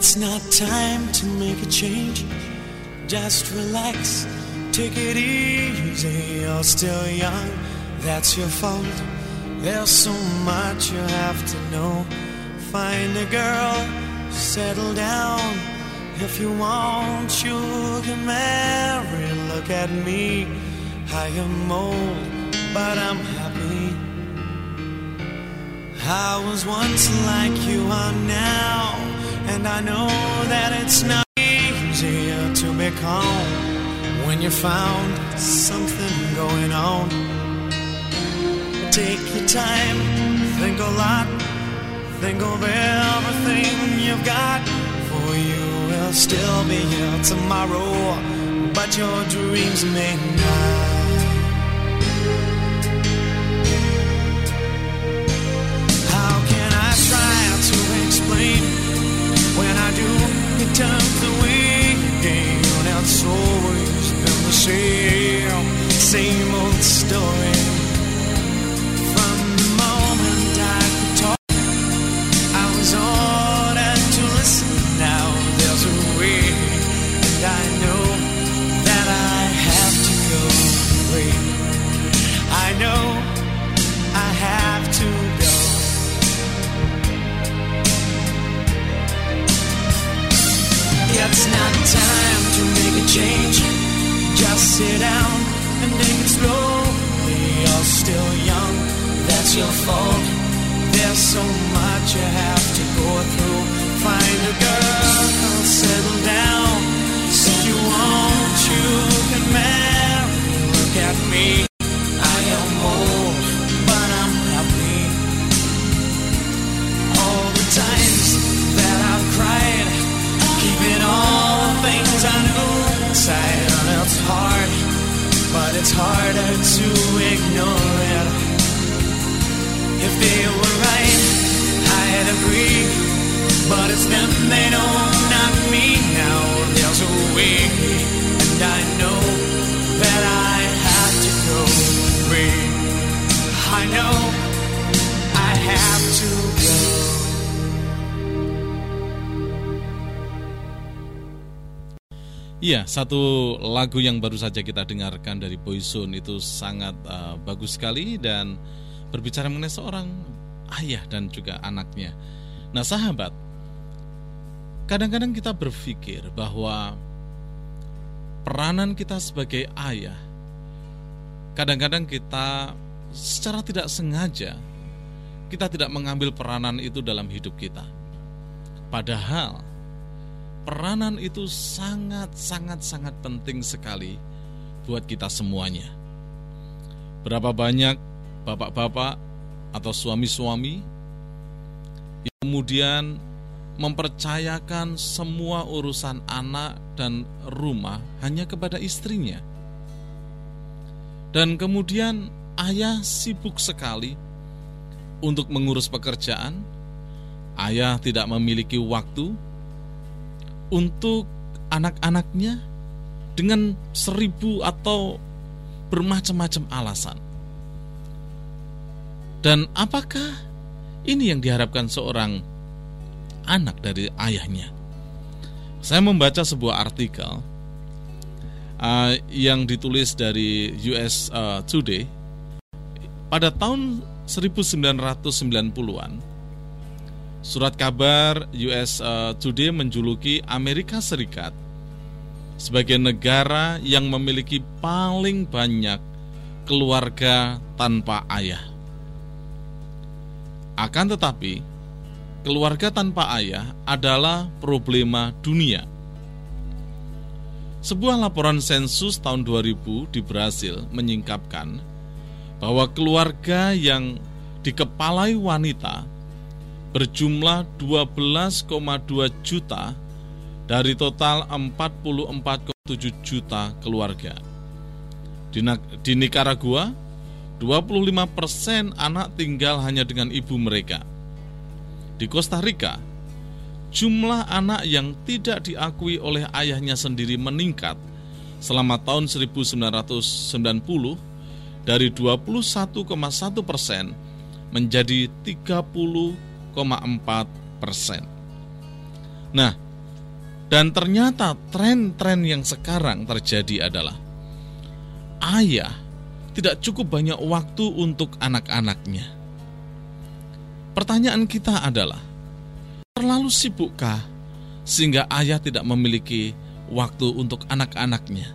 It's not time to make a change. Just relax, take it easy. You're still young, that's your fault. There's so much you have to know. Find a girl, settle down. If you want, you can marry. Look at me, I am old, but I'm happy. I was once like you are now, and I know that it's not easier to be calm when you found something going on. Take your time, think a lot, think of everything you've got. For you will still be here tomorrow, but your dreams may not. How can I try to explain? When I do, it turns away again. It's always been the same old story. From the moment I could talk, I was ordered to listen. Now there's a way, and I know that I have to go away. I know I have to go. It's not time to make a change. Just sit down and take it slowly. You're still young, that's your fault. There's so much you have to go through. Find a girl, settle down. If you want, you can marry. Look at me, I am old, but I'm happy. All the times that I've cried, keeping all the things I knew inside. And it's hard, but it's harder to ignore it. If they were right, I'd agree, but it's them, they don't, not me. Now there's a way, and I know that I have to go away. I know I have to go. Iya, satu lagu yang baru saja kita dengarkan dari Boyzone itu sangat bagus sekali dan berbicara mengenai seorang ayah dan juga anaknya. Nah sahabat, kadang-kadang kita berpikir bahwa peranan kita sebagai ayah, kadang-kadang kita secara tidak sengaja, kita tidak mengambil peranan itu dalam hidup kita. Padahal peranan itu sangat penting sekali buat kita semuanya. Berapa banyak bapak-bapak atau suami-suami yang kemudian mempercayakan semua urusan anak dan rumah hanya kepada istrinya. Dan kemudian ayah sibuk sekali untuk mengurus pekerjaan. Ayah tidak memiliki waktu untuk anak-anaknya dengan 1000 atau bermacam-macam alasan. Dan apakah ini yang diharapkan seorang anak dari ayahnya? Saya membaca sebuah artikel yang ditulis dari US Today pada tahun 1990-an. Surat kabar US Today menjuluki Amerika Serikat sebagai negara yang memiliki paling banyak keluarga tanpa ayah. Akan tetapi, keluarga tanpa ayah adalah problema dunia. Sebuah laporan sensus tahun 2000 di Brasil menyingkapkan bahwa keluarga yang dikepalai wanita berjumlah 12,2 juta dari total 44,7 juta keluarga. Di Nicaragua, 25% anak tinggal hanya dengan ibu mereka. Di Costa Rica, jumlah anak yang tidak diakui oleh ayahnya sendiri meningkat selama tahun 1990 dari 21,1% menjadi 30,4%. Nah, Dan ternyata tren-tren yang sekarang terjadi adalah ayah tidak cukup banyak waktu untuk anak-anaknya. Pertanyaan kita adalah, terlalu sibukkah sehingga ayah tidak memiliki waktu untuk anak-anaknya?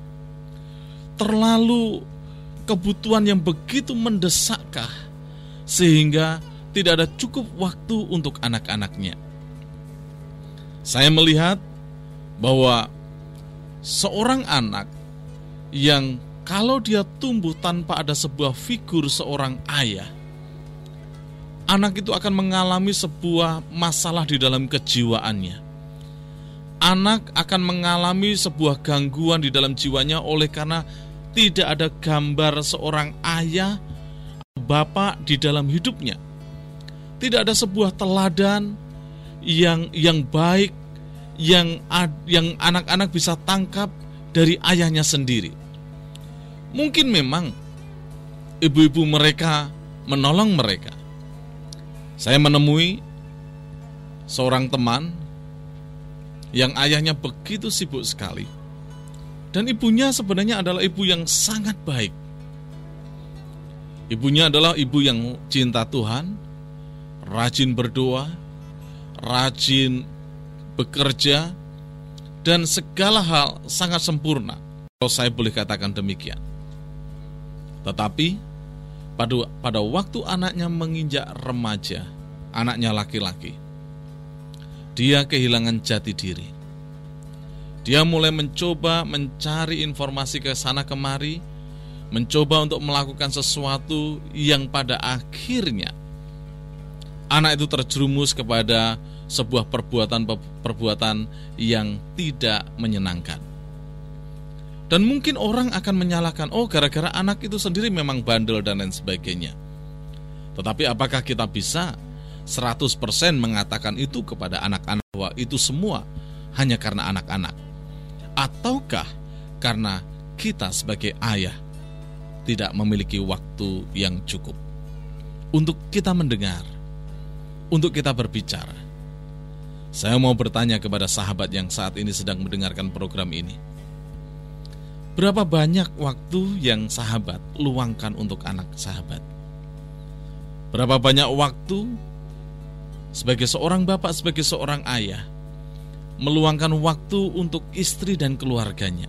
Terlalu kebutuhan yang begitu mendesakkah sehingga tidak ada cukup waktu untuk anak-anaknya? Saya melihat bahwa seorang anak yang kalau dia tumbuh tanpa ada sebuah figur seorang ayah, anak itu akan mengalami sebuah masalah di dalam kejiwaannya. Anak akan mengalami sebuah gangguan di dalam jiwanya oleh karena tidak ada gambar seorang ayah, bapak di dalam hidupnya. Tidak ada sebuah teladan yang baik yang anak-anak bisa tangkap dari ayahnya sendiri. Mungkin memang ibu-ibu mereka menolong mereka. Saya menemui seorang teman yang ayahnya begitu sibuk sekali, dan ibunya sebenarnya adalah ibu yang sangat baik. Ibunya adalah ibu yang cinta Tuhan, rajin berdoa, rajin bekerja, dan segala hal sangat sempurna, kalau saya boleh katakan demikian. Tetapi pada waktu anaknya menginjak remaja, anaknya laki-laki, dia kehilangan jati diri. Dia mulai mencoba mencari informasi ke sana kemari, mencoba untuk melakukan sesuatu yang pada akhirnya anak itu terjerumus kepada sebuah perbuatan yang tidak menyenangkan. Dan mungkin orang akan menyalahkan, oh gara-gara anak itu sendiri memang bandel dan lain sebagainya. Tetapi apakah kita bisa 100% mengatakan itu kepada anak-anak bahwa itu semua hanya karena anak-anak? Ataukah karena kita sebagai ayah tidak memiliki waktu yang cukup untuk kita mendengar, untuk kita berbicara? Saya mau bertanya kepada sahabat yang saat ini sedang mendengarkan program ini. Berapa banyak waktu yang sahabat luangkan untuk anak sahabat? Berapa banyak waktu sebagai seorang bapak, sebagai seorang ayah, meluangkan waktu untuk istri dan keluarganya?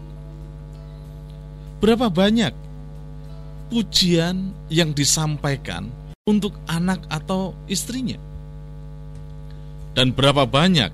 Berapa banyak pujian yang disampaikan untuk anak atau istrinya? Dan berapa banyak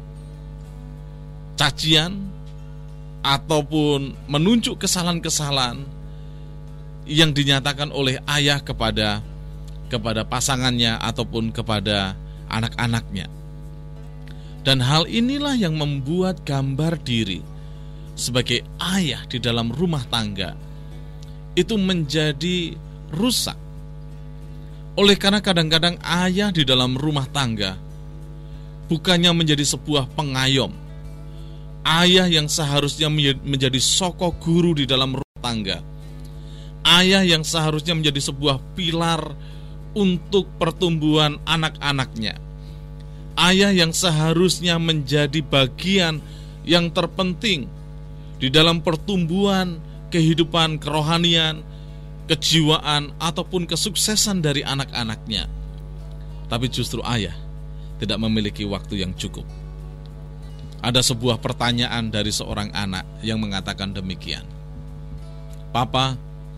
cacian ataupun menunjuk kesalahan-kesalahan yang dinyatakan oleh ayah kepada pasangannya ataupun kepada anak-anaknya. Dan hal inilah yang membuat gambar diri sebagai ayah di dalam rumah tangga itu menjadi rusak. Oleh karena kadang-kadang ayah di dalam rumah tangga bukannya menjadi sebuah pengayom, ayah yang seharusnya menjadi sokok guru di dalam rumah tangga, ayah yang seharusnya menjadi sebuah pilar untuk pertumbuhan anak-anaknya, ayah yang seharusnya menjadi bagian yang terpenting di dalam pertumbuhan kehidupan kerohanian, kejiwaan, ataupun kesuksesan dari anak-anaknya. Tapi justru ayah tidak memiliki waktu yang cukup. Ada sebuah pertanyaan dari seorang anak yang mengatakan demikian, "Papa,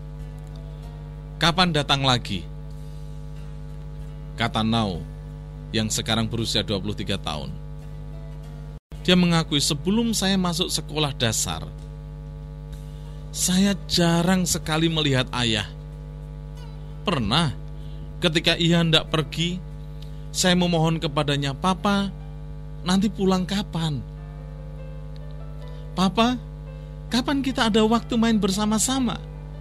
kapan datang lagi?" Kata Nau yang sekarang berusia 23 tahun. Dia mengakui, sebelum saya masuk sekolah dasar, saya jarang sekali melihat ayah. Pernah ketika ia hendak pergi, saya memohon kepadanya, "Papa, nanti pulang kapan? Papa, kapan kita ada waktu main bersama-sama?"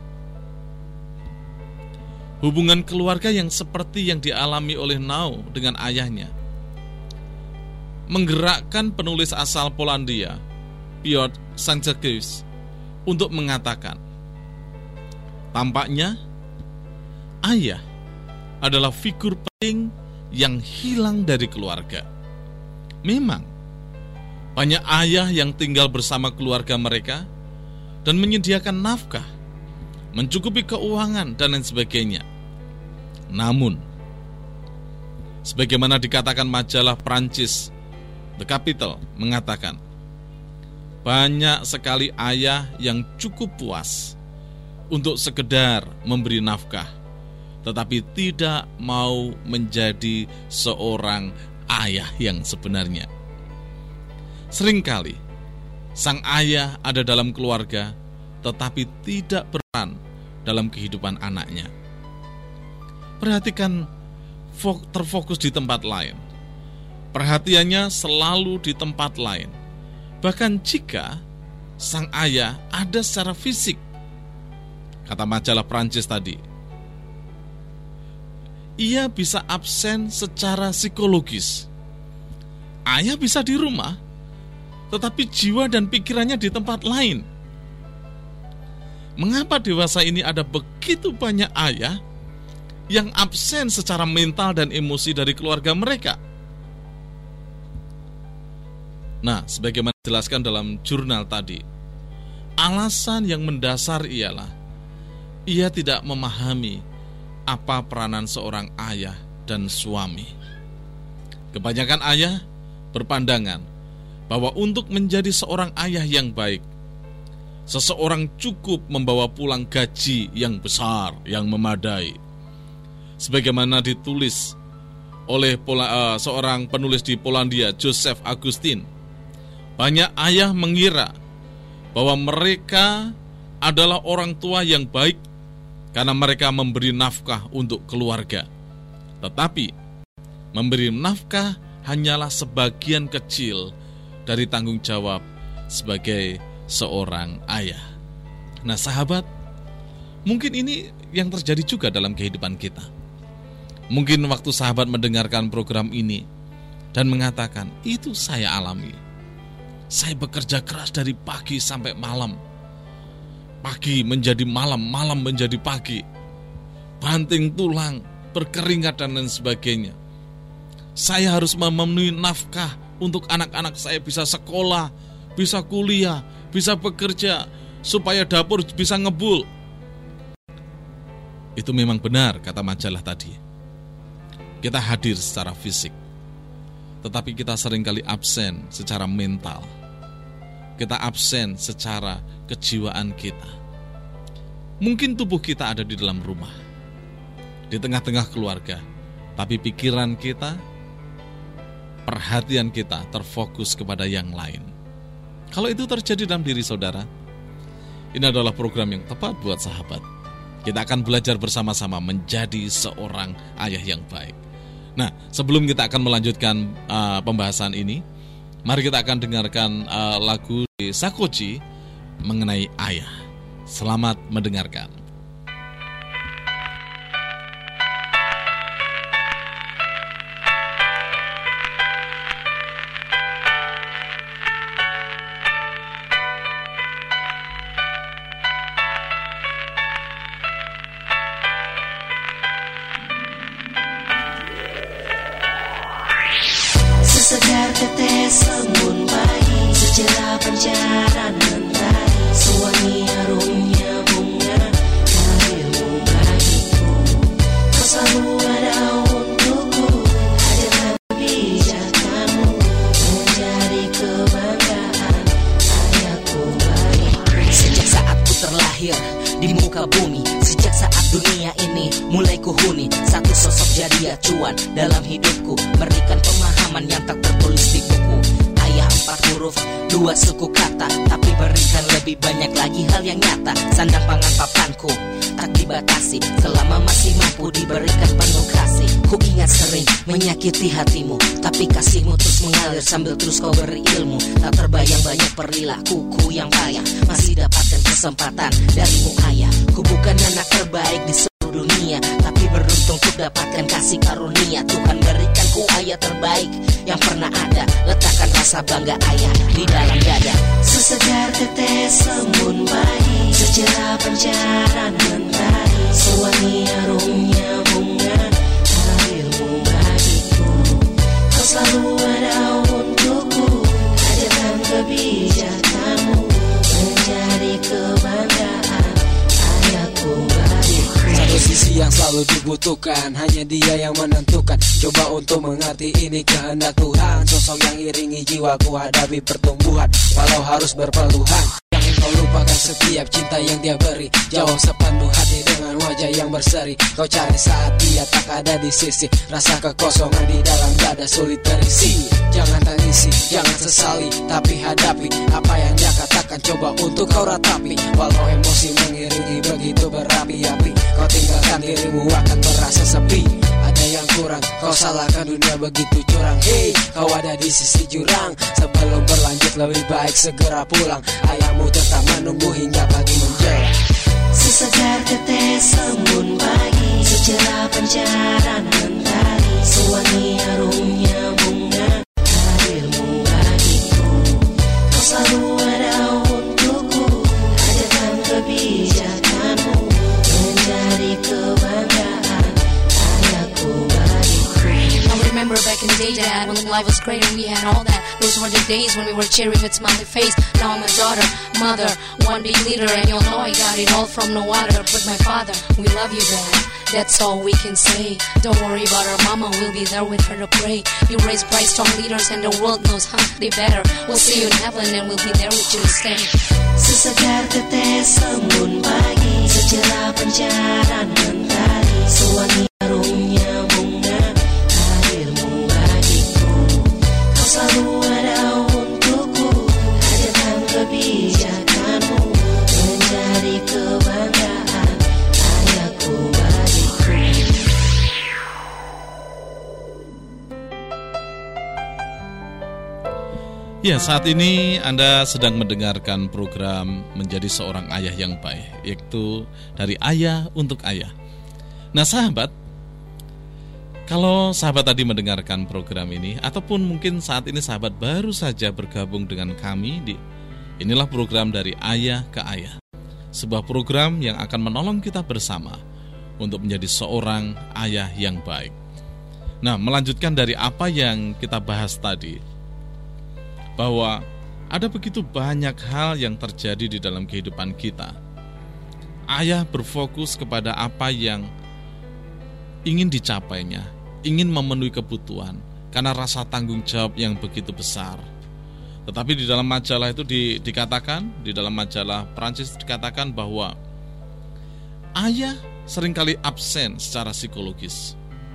Hubungan keluarga yang seperti yang dialami oleh Nau dengan ayahnya menggerakkan penulis asal Polandia, Piotr Sanczewicz, untuk mengatakan, tampaknya ayah adalah figur penting yang hilang dari keluarga. Memang, Banyak ayah yang tinggal bersama keluarga mereka dan menyediakan nafkah, mencukupi keuangan dan lain sebagainya. Namun, sebagaimana dikatakan majalah Prancis The Capital mengatakan, banyak sekali ayah yang cukup puas untuk sekedar memberi nafkah, tetapi tidak mau menjadi seorang ayah yang sebenarnya. Seringkali sang ayah ada dalam keluarga, tetapi tidak berperan dalam kehidupan anaknya. Perhatikan, terfokus di tempat lain. Perhatiannya selalu di tempat lain. Bahkan jika sang ayah ada secara fisik, kata majalah Prancis tadi, ia bisa absen secara psikologis. Ayah bisa di rumah, tetapi jiwa dan pikirannya di tempat lain. Mengapa dewasa ini ada begitu banyak ayah yang absen secara mental dan emosi dari keluarga mereka? Nah, sebagaimana dijelaskan dalam jurnal tadi, alasan yang mendasar ialah ia tidak memahami apa peranan seorang ayah dan suami. Kebanyakan ayah berpandangan bahwa untuk menjadi seorang ayah yang baik, seseorang cukup membawa pulang gaji yang besar, yang memadai. Sebagaimana ditulis oleh seorang penulis di Polandia, Joseph Augustin, banyak ayah mengira bahwa mereka adalah orang tua yang baik karena mereka memberi nafkah untuk keluarga. Tetapi memberi nafkah hanyalah sebagian kecil dari tanggung jawab sebagai seorang ayah. Nah, sahabat, mungkin ini yang terjadi juga dalam kehidupan kita. Mungkin waktu sahabat mendengarkan program ini dan mengatakan, itu saya alami. Saya bekerja keras dari pagi sampai malam. Pagi menjadi malam, malam menjadi pagi. Banting tulang, berkeringat dan lain sebagainya. Saya harus memenuhi nafkah untuk anak-anak saya bisa sekolah, bisa kuliah, bisa bekerja, supaya dapur bisa ngebul. Itu memang benar kata majalah tadi. Kita hadir secara fisik, tetapi kita seringkali absen secara mental. Kita absen secara kejiwaan kita. Mungkin tubuh kita ada di dalam rumah, di tengah-tengah keluarga, tapi pikiran kita, perhatian kita terfokus kepada yang lain. Kalau itu terjadi dalam diri saudara, ini adalah program yang tepat buat sahabat. Kita akan belajar bersama-sama menjadi seorang ayah yang baik. Nah, sebelum kita akan melanjutkan pembahasan ini, mari kita akan dengarkan lagu di Sakoji mengenai ayah. Selamat mendengarkan. Sesegar tetes embun pagi, secerah pancaran mentari, sewangi harumnya bunga, karirmu bagiku. Kau selalu ada untukku, hadirkan kebijakanmu, menjadi kebanggaan ayahku bagiku. Sejak saat ku terlahir di muka bumi, sejak saat dunia ini mulai kuhuni, satu sosok jadi acuan dalam hidupku, berikan pemahaman yang tak tertulis di buku. Ayah 4 huruf, 2 suku kata, tapi berikan lebih banyak lagi hal yang nyata. Sandang pangan papanku tak dibatasi, selama masih mampu diberikan penuh kasih. Ku ingat sering menyakiti hatimu, tapi kasihmu terus mengalir sambil terus kau beri ilmu. Tak terbayang banyak perilakuku yang payah, masih dapatkan kesempatan darimu ayah. Ku bukan anak terbaik di dunia, tapi beruntung untuk dapatkan kasih karunia. Tuhan berikan ku ayah terbaik yang pernah ada. Letakkan rasa bangga ayah di dalam dada. Sesegar tetes embun pagi, secerah pancaran mentari, sewangi harumnya bunga, karirmu bagiku. Kau selalu ada untukku, hadirkan selalu dibutuhkan, hanya Dia yang menentukan. Coba untuk mengerti ini kehendak Tuhan. Sosok yang iringi jiwaku hadapi pertumbuhan, walau harus berpeluhan. Jangan kau lupakan setiap cinta yang Dia beri. Jauh sepenuh hati dengan wajah yang berseri. Kau cari saat Dia tak ada di sisi. Rasa kekosongan di dalam dada sulit terisi. Jangan tangisi, jangan sesali, tapi hadapi apa yang Dia katakan. Coba untuk kau ratapi, walau emosi mengiringi begitu berapi-api. Kau tinggalkan dirimu akan merasa sepi. Ada yang kurang, kau salahkan dunia begitu curang. Hey, kau ada di sisi jurang. Sebelum berlanjut lebih baik segera pulang. Ayahmu tetap menunggu hingga pagi menjelang. Sesegar tetes embun pagi, secerah pancaran mentari, sewangi harumnya bunga, hadirmu bagiku. Kau selalu ada untukku, ajarkan kebijakanmu, menjadi kebanggaan ayahku bagiku. I remember back in the day, Dad, when life was great and we had all that. Those were the days when we were cheering with smiley face. Now I'm a daughter, mother, one big leader, and you'll know I got it all from no other but my father. We love you, Dad. That's all we can say. Don't worry about our mama, we'll be there with her to pray. You raise bright, strong leaders and the world knows, they better. We'll see you in heaven and we'll be there with you to stay. Sesegar tetes embun pagi, secerah pancaran mentari, sewangi harumnya bunga, hadirmu bagiku. Kau selalu ada untukku, ajarkan kebijakanmu, menjadi kebanggaan ayahku bagiku. Ya, saat ini Anda sedang mendengarkan program Menjadi Seorang Ayah yang Baik, yaitu dari ayah untuk ayah. Nah sahabat, kalau sahabat tadi mendengarkan program ini, ataupun mungkin saat ini sahabat baru saja bergabung dengan kami inilah program dari Ayah ke Ayah, sebuah program yang akan menolong kita bersama untuk menjadi seorang ayah yang baik. Nah, melanjutkan dari apa yang kita bahas tadi, bahwa ada begitu banyak hal yang terjadi di dalam kehidupan kita. Ayah berfokus kepada apa yang ingin dicapainya, ingin memenuhi kebutuhan, karena rasa tanggung jawab yang begitu besar. Tetapi di dalam majalah itu dikatakan, di dalam majalah Prancis dikatakan bahwa ayah seringkali absen secara psikologis.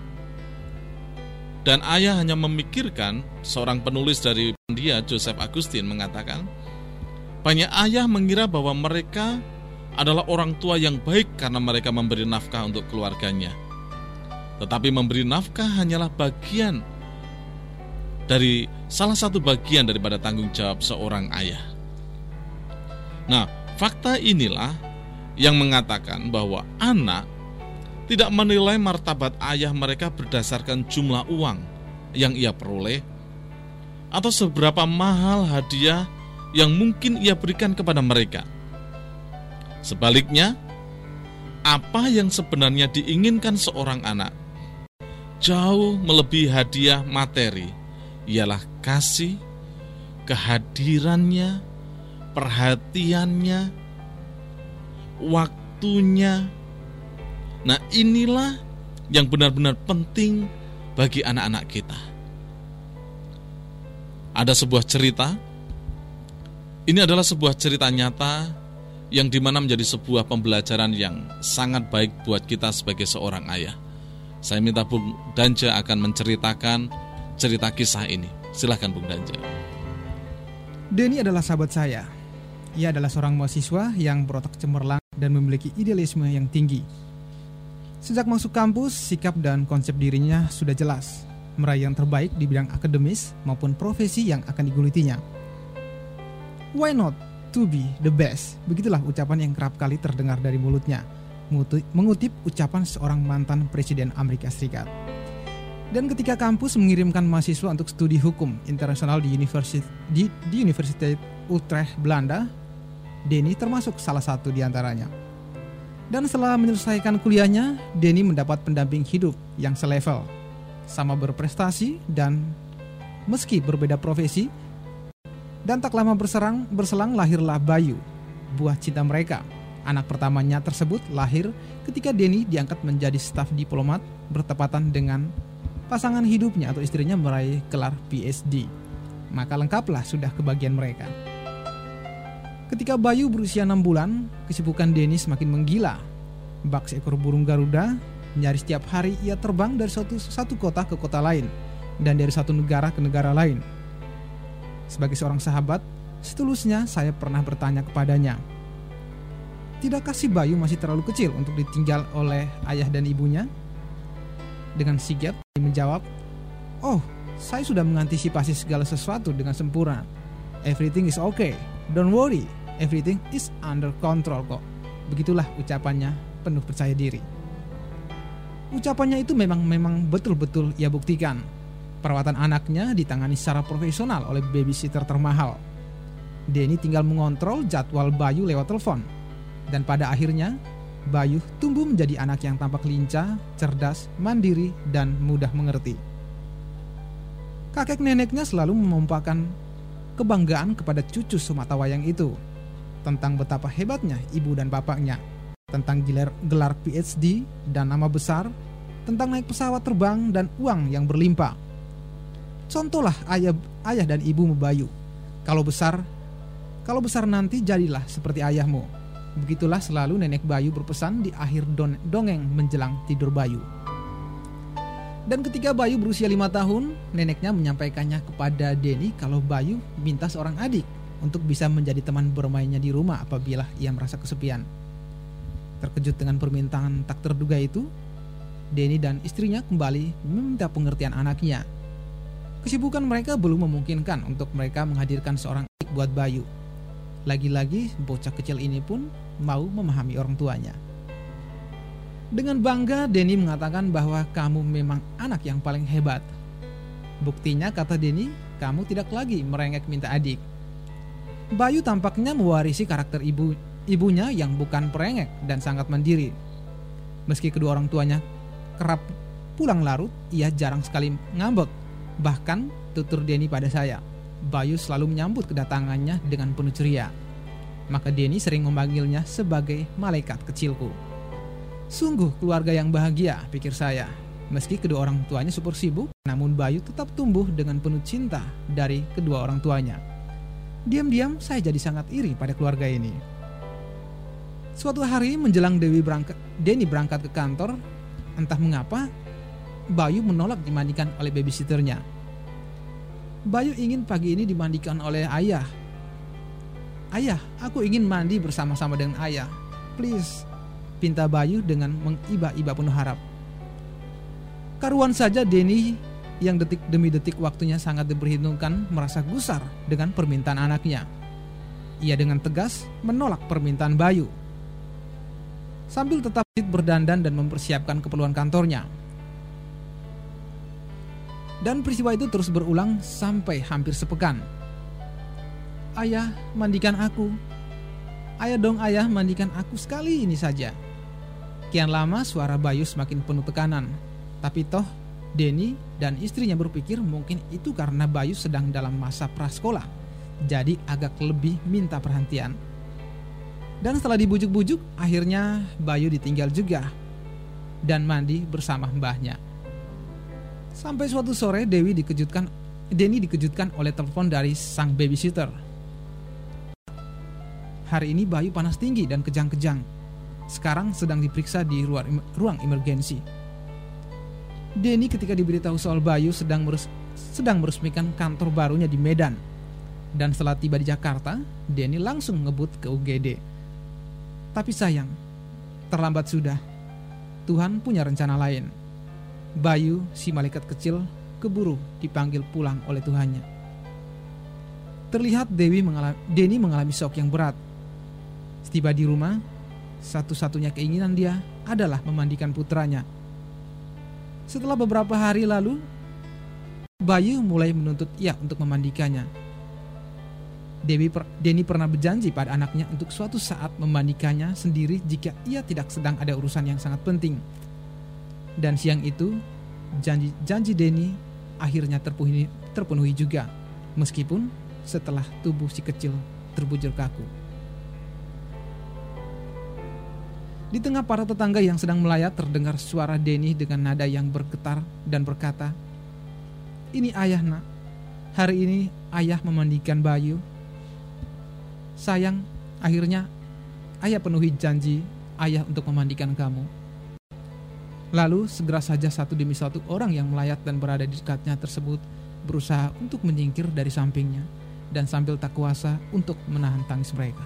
Dan ayah hanya memikirkan, seorang penulis dari dia, Joseph Augustine mengatakan, banyak ayah mengira bahwa mereka adalah orang tua yang baik karena mereka memberi nafkah untuk keluarganya. Tetapi memberi nafkah hanyalah bagian dari salah satu bagian daripada tanggung jawab seorang ayah. Nah, fakta inilah yang mengatakan bahwa anak tidak menilai martabat ayah mereka berdasarkan jumlah uang yang ia peroleh atau seberapa mahal hadiah yang mungkin ia berikan kepada mereka. Sebaliknya, apa yang sebenarnya diinginkan seorang anak jauh melebihi hadiah materi, ialah kasih, kehadirannya, perhatiannya, waktunya. Nah, inilah yang benar-benar penting bagi anak-anak kita. Ada sebuah cerita, ini adalah sebuah cerita nyata yang dimana menjadi sebuah pembelajaran yang sangat baik buat kita sebagai seorang ayah. Saya minta Bung Danja akan menceritakan cerita kisah ini. Silakan Bung Danja. Denny adalah sahabat saya. Ia adalah seorang mahasiswa yang berotak cemerlang dan memiliki idealisme yang tinggi. Sejak masuk kampus, sikap dan konsep dirinya sudah jelas, meraih yang terbaik di bidang akademis maupun profesi yang akan digulitinya. Why not to be the best? Begitulah ucapan yang kerap kali terdengar dari mulutnya, mengutip ucapan seorang mantan Presiden Amerika Serikat. Dan ketika kampus mengirimkan mahasiswa untuk studi hukum internasional di Universitas Utrecht, Belanda, Denny termasuk salah satu di antaranya. Dan setelah menyelesaikan kuliahnya, Denny mendapat pendamping hidup yang selevel, sama berprestasi, dan meski berbeda profesi. Dan tak lama berselang lahirlah Bayu, buah cinta mereka. Anak pertamanya tersebut lahir ketika Denny diangkat menjadi staf diplomat bertepatan dengan pasangan hidupnya atau istrinya meraih gelar PhD. Maka lengkaplah sudah kebagian mereka. Ketika Bayu berusia 6 bulan, kesibukan Denny semakin menggila. Bak seekor burung Garuda, nyaris setiap hari ia terbang dari satu kota ke kota lain dan dari satu negara ke negara lain. Sebagai seorang sahabat, setulusnya saya pernah bertanya kepadanya, "Tidakkah si Bayu masih terlalu kecil untuk ditinggal oleh ayah dan ibunya?" Dengan sigap dia menjawab, "Oh, saya sudah mengantisipasi segala sesuatu dengan sempurna. Everything is okay. Don't worry, everything is under control kok." Begitulah ucapannya penuh percaya diri. Ucapannya itu memang betul-betul ia buktikan. Perawatan anaknya ditangani secara profesional oleh babysitter termahal. Denny tinggal mengontrol jadwal Bayu lewat telepon. Dan pada akhirnya, Bayu tumbuh menjadi anak yang tampak lincah, cerdas, mandiri, dan mudah mengerti. Kakek neneknya selalu memompakan kebanggaan kepada cucu sematawayang itu tentang betapa hebatnya ibu dan bapaknya, tentang gelar PhD dan nama besar, tentang naik pesawat terbang dan uang yang berlimpah. Contohlah ayah dan ibumu Bayu. Kalau besar nanti jadilah seperti ayahmu. Begitulah selalu nenek Bayu berpesan di akhir dongeng menjelang tidur Bayu. Dan ketika Bayu berusia 5 tahun, neneknya menyampaikannya kepada Denny kalau Bayu minta seorang adik untuk bisa menjadi teman bermainnya di rumah apabila ia merasa kesepian. Terkejut dengan permintaan tak terduga itu, Denny dan istrinya kembali meminta pengertian anaknya. Kesibukan mereka belum memungkinkan untuk mereka menghadirkan seorang adik buat Bayu. Lagi-lagi bocah kecil ini pun mau memahami orang tuanya. Dengan bangga Denny mengatakan bahwa kamu memang anak yang paling hebat. Buktinya, kata Denny, kamu tidak lagi merengek minta adik. Bayu tampaknya mewarisi karakter ibunya yang bukan perengek dan sangat mandiri. Meski kedua orang tuanya kerap pulang larut, ia jarang sekali ngambek. Bahkan tutur Denny pada saya, Bayu selalu menyambut kedatangannya dengan penuh ceria. Maka Denny sering memanggilnya sebagai malaikat kecilku. Sungguh keluarga yang bahagia, pikir saya. Meski kedua orang tuanya super sibuk, namun Bayu tetap tumbuh dengan penuh cinta dari kedua orang tuanya. Diam-diam saya jadi sangat iri pada keluarga ini. Suatu hari menjelang Denny berangkat ke kantor, entah mengapa Bayu menolak dimandikan oleh babysitternya. Bayu ingin pagi ini dimandikan oleh ayah. "Ayah, aku ingin mandi bersama-sama dengan ayah. Please," pinta Bayu dengan mengiba-iba penuh harap. Karuan saja Denny yang detik demi detik waktunya sangat diperhitungkan merasa gusar dengan permintaan anaknya. Ia dengan tegas menolak permintaan Bayu, sambil tetap berdandan dan mempersiapkan keperluan kantornya. Dan peristiwa itu terus berulang sampai hampir sepekan. "Ayah, mandikan aku. Ayo dong ayah, mandikan aku sekali ini saja." Kian lama suara Bayu semakin penuh tekanan. Tapi toh Denny dan istrinya berpikir mungkin itu karena Bayu sedang dalam masa prasekolah, jadi agak lebih minta perhatian. Dan setelah dibujuk-bujuk, akhirnya Bayu ditinggal juga dan mandi bersama mbahnya. Sampai suatu sore Denny dikejutkan oleh telepon dari sang babysitter. Hari ini Bayu panas tinggi dan kejang-kejang. Sekarang sedang diperiksa di ruang emergensi. Denny ketika diberitahu soal Bayu sedang meresmikan kantor barunya di Medan. Dan setelah tiba di Jakarta, Denny langsung ngebut ke UGD. Tapi sayang, terlambat sudah. Tuhan punya rencana lain. Bayu, si malaikat kecil, keburu dipanggil pulang oleh Tuhannya. Terlihat Denny mengalami shock yang berat. Setiba di rumah, satu-satunya keinginan dia adalah memandikan putranya. Setelah beberapa hari lalu, Bayu mulai menuntut ia untuk memandikannya. Denny pernah berjanji pada anaknya untuk suatu saat memandikannya sendiri jika ia tidak sedang ada urusan yang sangat penting. Dan siang itu, janji Denny akhirnya terpenuhi juga, meskipun setelah tubuh si kecil terbujur kaku. Di tengah para tetangga yang sedang melayat, terdengar suara Denny dengan nada yang bergetar dan berkata, "Ini ayah, nak. Hari ini ayah memandikan Bayu. Sayang, akhirnya ayah penuhi janji ayah untuk memandikan kamu." Lalu segera saja satu demi satu orang yang melayat dan berada di dekatnya tersebut berusaha untuk menyingkir dari sampingnya dan sambil tak kuasa untuk menahan tangis mereka.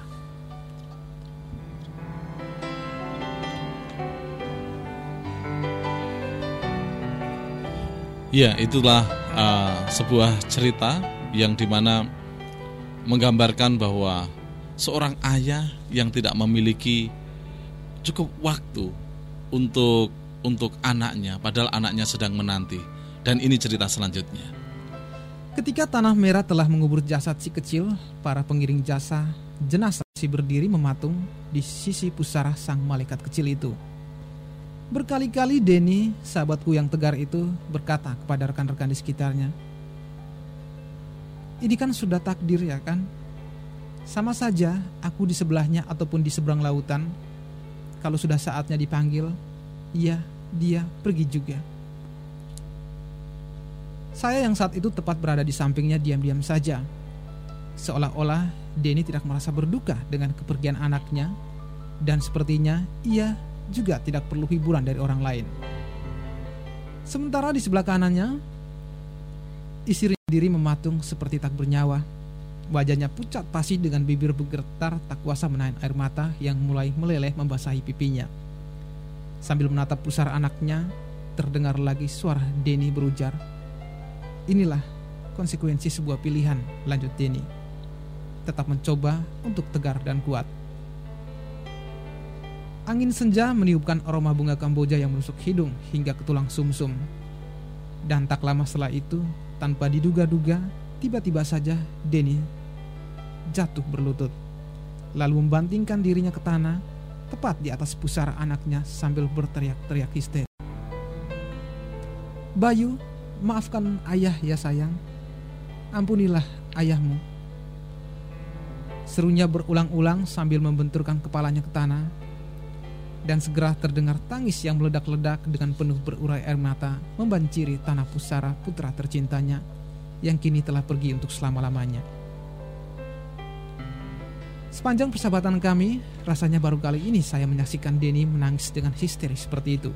Ya, itulah sebuah cerita yang dimana menggambarkan bahwa seorang ayah yang tidak memiliki cukup waktu untuk anaknya, padahal anaknya sedang menanti. Dan ini cerita selanjutnya. Ketika tanah merah telah mengubur jasad si kecil, para pengiring jenazah si berdiri mematung di sisi pusara sang malaikat kecil itu. Berkali-kali Denny, sahabatku yang tegar itu, berkata kepada rekan-rekan di sekitarnya, "Ini kan sudah takdir, ya kan? Sama saja aku di sebelahnya ataupun di seberang lautan. Kalau sudah saatnya dipanggil, iya, dia pergi juga." Saya yang saat itu tepat berada di sampingnya diam-diam saja. Seolah-olah Denny tidak merasa berduka dengan kepergian anaknya, dan sepertinya ia juga tidak perlu hiburan dari orang lain. Sementara di sebelah kanannya, istrinya sendiri mematung seperti tak bernyawa. Wajahnya pucat pasi dengan bibir bergetar tak kuasa menahan air mata yang mulai meleleh membasahi pipinya. Sambil menatap pusara anaknya, terdengar lagi suara Denny berujar, "Inilah konsekuensi sebuah pilihan," lanjut Denny. "Tetap mencoba untuk tegar dan kuat." Angin senja meniupkan aroma bunga kamboja yang menusuk hidung hingga ke tulang sumsum. Dan tak lama setelah itu, tanpa diduga-duga, tiba-tiba saja Denny jatuh berlutut, lalu membantingkan dirinya ke tanah, tepat di atas pusara anaknya sambil berteriak-teriak histeris, "Bayu, maafkan ayah ya sayang. Ampunilah ayahmu." Serunya berulang-ulang sambil membenturkan kepalanya ke tanah. Dan segera terdengar tangis yang meledak-ledak dengan penuh berurai air mata membanjiri tanah pusara putra tercintanya yang kini telah pergi untuk selama-lamanya. Sepanjang persahabatan kami, rasanya baru kali ini saya menyaksikan Denny menangis dengan histeris seperti itu.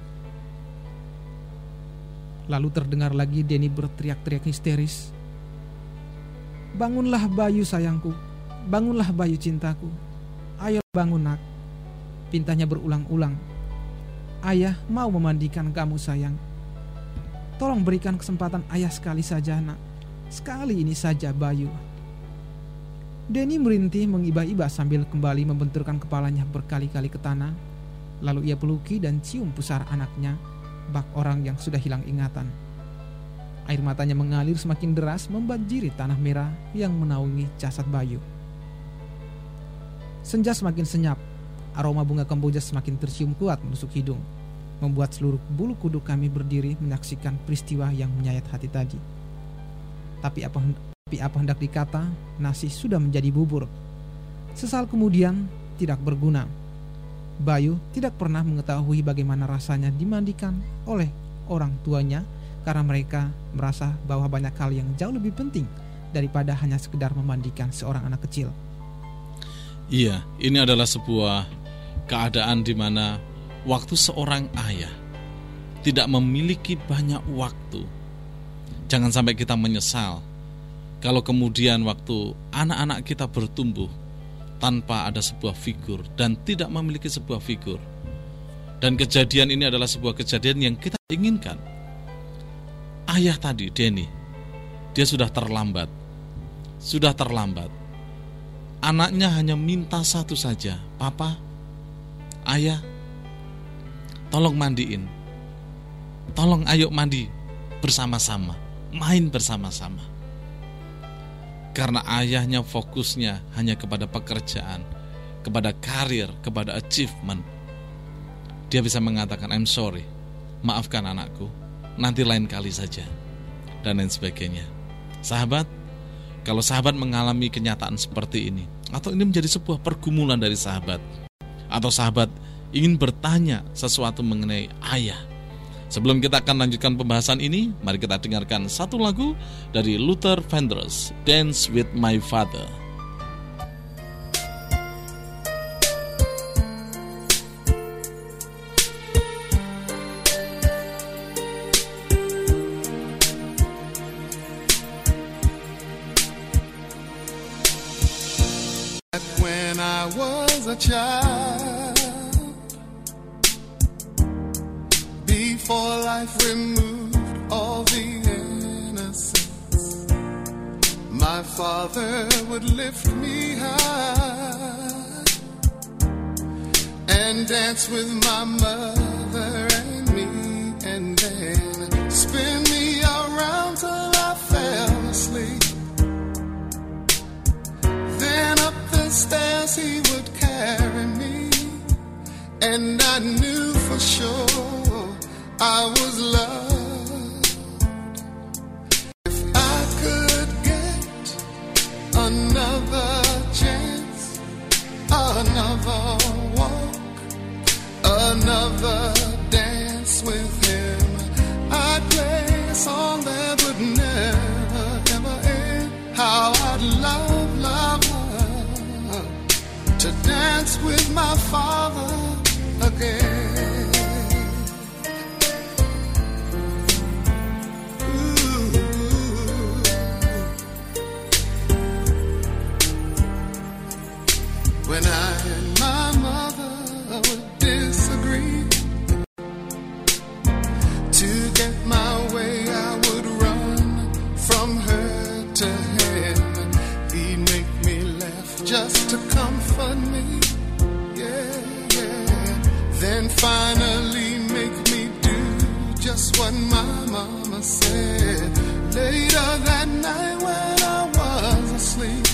Lalu terdengar lagi Denny berteriak-teriak histeris, "Bangunlah Bayu sayangku, bangunlah Bayu cintaku, ayo bangun nak." Pintanya berulang-ulang, "Ayah mau memandikan kamu sayang. Tolong berikan kesempatan ayah sekali saja nak. Sekali ini saja Bayu." Denny merintih mengiba-iba sambil kembali membenturkan kepalanya berkali-kali ke tanah. Lalu ia peluki dan cium pusara anaknya, bak orang yang sudah hilang ingatan. Air matanya mengalir semakin deras membanjiri tanah merah yang menaungi jasad Bayu. Senja semakin senyap. Aroma bunga kamboja semakin tercium kuat menusuk hidung, membuat seluruh bulu kuduk kami berdiri menyaksikan peristiwa yang menyayat hati tadi. Tapi apa hendak dikata, nasi sudah menjadi bubur. Sesal kemudian tidak berguna. Bayu tidak pernah mengetahui bagaimana rasanya dimandikan oleh orang tuanya karena mereka merasa bahwa banyak hal yang jauh lebih penting daripada hanya sekedar memandikan seorang anak kecil. Iya, ini adalah sebuah keadaan di mana waktu seorang ayah tidak memiliki banyak waktu. Jangan sampai kita menyesal kalau kemudian waktu anak-anak kita bertumbuh tanpa ada sebuah figur dan tidak memiliki sebuah figur. Dan kejadian ini adalah sebuah kejadian yang kita inginkan. Ayah tadi, Denny, dia sudah terlambat. Anaknya hanya minta satu saja, "Papa, ayah, tolong mandiin. Tolong ayo mandi bersama-sama, main bersama-sama." Karena ayahnya fokusnya hanya kepada pekerjaan, kepada karir, kepada achievement, dia bisa mengatakan, "I'm sorry, maafkan anakku, nanti lain kali saja," dan lain sebagainya. Sahabat, kalau sahabat mengalami kenyataan seperti ini, atau ini menjadi sebuah pergumulan dari sahabat, atau sahabat ingin bertanya sesuatu mengenai ayah. Sebelum kita akan lanjutkan pembahasan ini, mari kita dengarkan satu lagu dari Luther Vandross, Dance with My Father. When I was a child, before life removed all the innocence, my father would lift me high and dance with my mother and me, and then spin me around till I fell asleep. Then up the stairs he would carry me, and I knew for sure I was loved. If I could get another chance, another walk, another dance with him, I'd play a song that would never, ever end. How I'd love, love, love to dance with my father again. When I and my mother would disagree, to get my way I would run from her to him. He'd make me laugh just to comfort me, yeah, yeah. Then finally make me do just what my mama said. Later that night when I was asleep,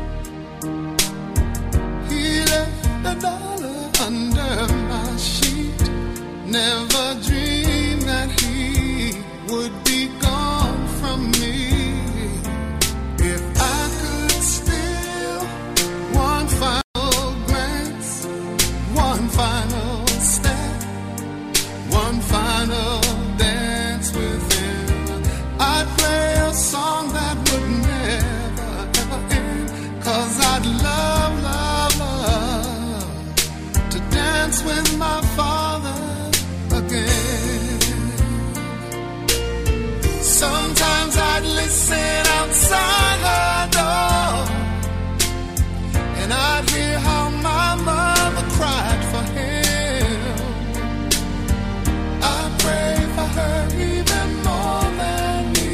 $1 under my sheet. Never dreamed that he would be gone from me. If I could steal one final glance, one final step, one final dance with him, I'd play a song that would never, ever end. 'Cause I'd love, love, love to dance with my father again. Sometimes I'd listen outside her door, and I'd hear how my mother cried for him. I pray for her even more than me.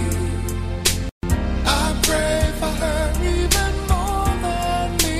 I pray for her even more than me.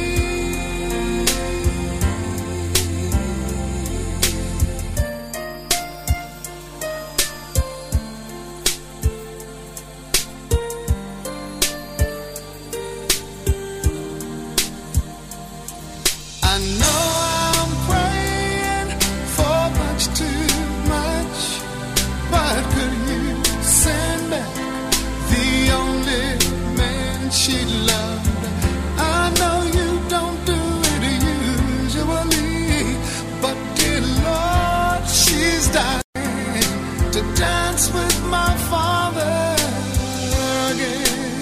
I know I'm praying for much too much, but could you send back the only man she loved? I know you don't do it usually, but dear Lord, she's dying to dance with my father again.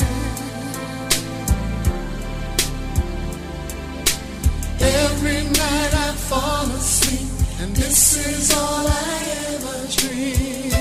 Every night I fall asleep, and this is all I ever dream.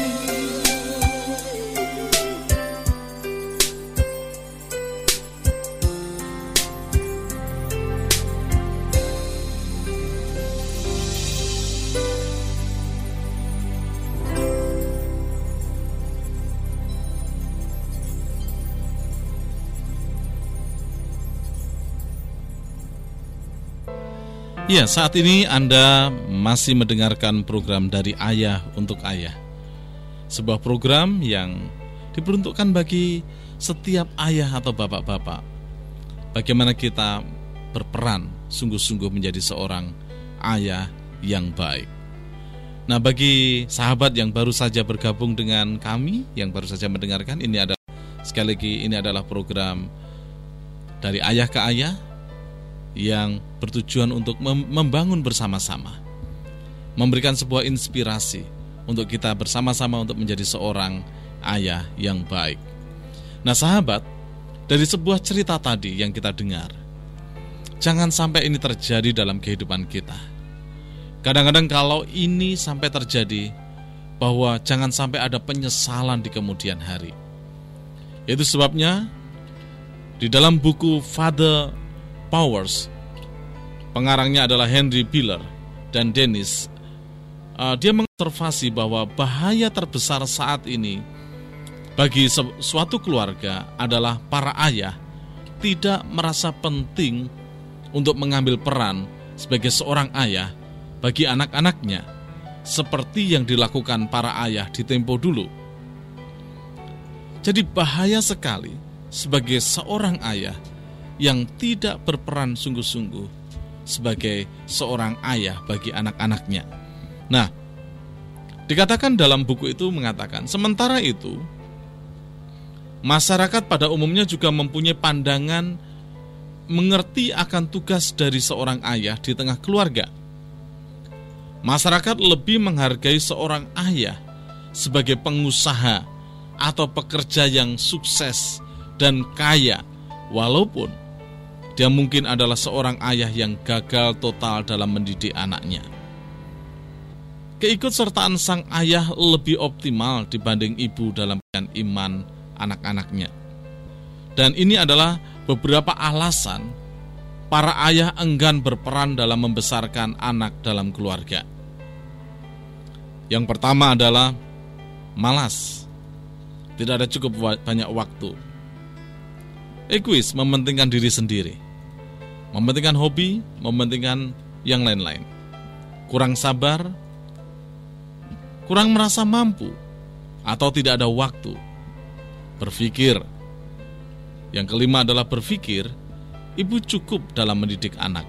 Ya, saat ini Anda masih mendengarkan program Dari Ayah untuk Ayah. Sebuah program yang diperuntukkan bagi setiap ayah atau bapak-bapak. Bagaimana kita berperan sungguh-sungguh menjadi seorang ayah yang baik. Nah, bagi sahabat yang baru saja bergabung dengan kami, yang baru saja mendengarkan, ini adalah sekali lagi ini adalah program Dari Ayah ke Ayah yang bertujuan untuk membangun bersama-sama. memberikan sebuah inspirasi untuk kita bersama-sama untuk menjadi seorang ayah yang baik. Nah sahabat, dari sebuah cerita tadi yang kita dengar, jangan sampai ini terjadi dalam kehidupan kita. Kadang-kadang kalau ini sampai terjadi, bahwa jangan sampai ada penyesalan di kemudian hari. Itu sebabnya di dalam buku Father Powers, pengarangnya adalah Henry Biller dan Dennis, dia mengobservasi bahwa bahaya terbesar saat ini bagi suatu keluarga adalah para ayah tidak merasa penting untuk mengambil peran sebagai seorang ayah bagi anak-anaknya, seperti yang dilakukan para ayah di tempo dulu. Jadi bahaya sekali sebagai seorang ayah yang tidak berperan sungguh-sungguh sebagai seorang ayah bagi anak-anaknya. Nah, dikatakan dalam buku itu mengatakan, sementara itu, masyarakat pada umumnya juga mempunyai pandangan mengerti akan tugas dari seorang ayah di tengah keluarga. Masyarakat lebih menghargai seorang ayah sebagai pengusaha atau pekerja yang sukses dan kaya, walaupun dia mungkin adalah seorang ayah yang gagal total dalam mendidik anaknya. Keikutsertaan sang ayah lebih optimal dibanding ibu dalam iman anak-anaknya. Dan ini adalah beberapa alasan para ayah enggan berperan dalam membesarkan anak dalam keluarga. Yang pertama adalah malas. Tidak ada cukup banyak waktu. Egois, mementingkan diri sendiri. Mementingkan hobi, mementingkan yang lain-lain. Kurang sabar, kurang merasa mampu, atau tidak ada waktu. Berpikir. Yang kelima adalah berpikir, ibu cukup dalam mendidik anak.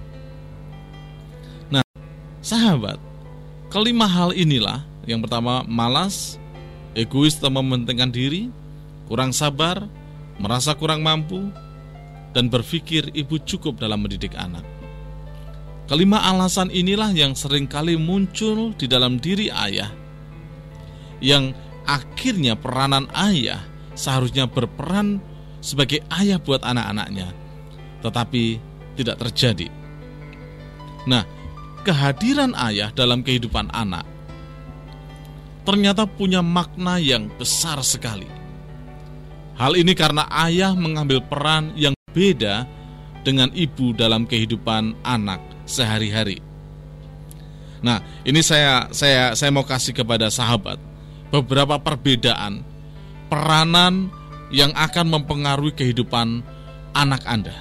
Nah, sahabat, kelima hal inilah, yang pertama malas, egois atau mementingkan diri, kurang sabar, merasa kurang mampu, dan berpikir ibu cukup dalam mendidik anak. Kelima alasan inilah yang seringkali muncul di dalam diri ayah, yang akhirnya peranan ayah seharusnya berperan sebagai ayah buat anak-anaknya, tetapi tidak terjadi. Nah, kehadiran ayah dalam kehidupan anak ternyata punya makna yang besar sekali. Hal ini karena ayah mengambil peran yang beda dengan ibu dalam kehidupan anak sehari-hari. Nah, ini saya mau kasih kepada sahabat beberapa perbedaan peranan yang akan mempengaruhi kehidupan anak Anda.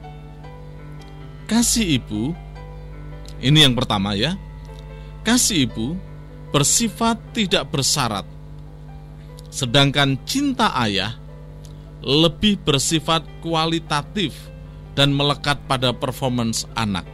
Kasih ibu, ini yang pertama ya. Kasih ibu bersifat tidak bersyarat, sedangkan cinta ayah lebih bersifat kualitatif dan melekat pada performance anak.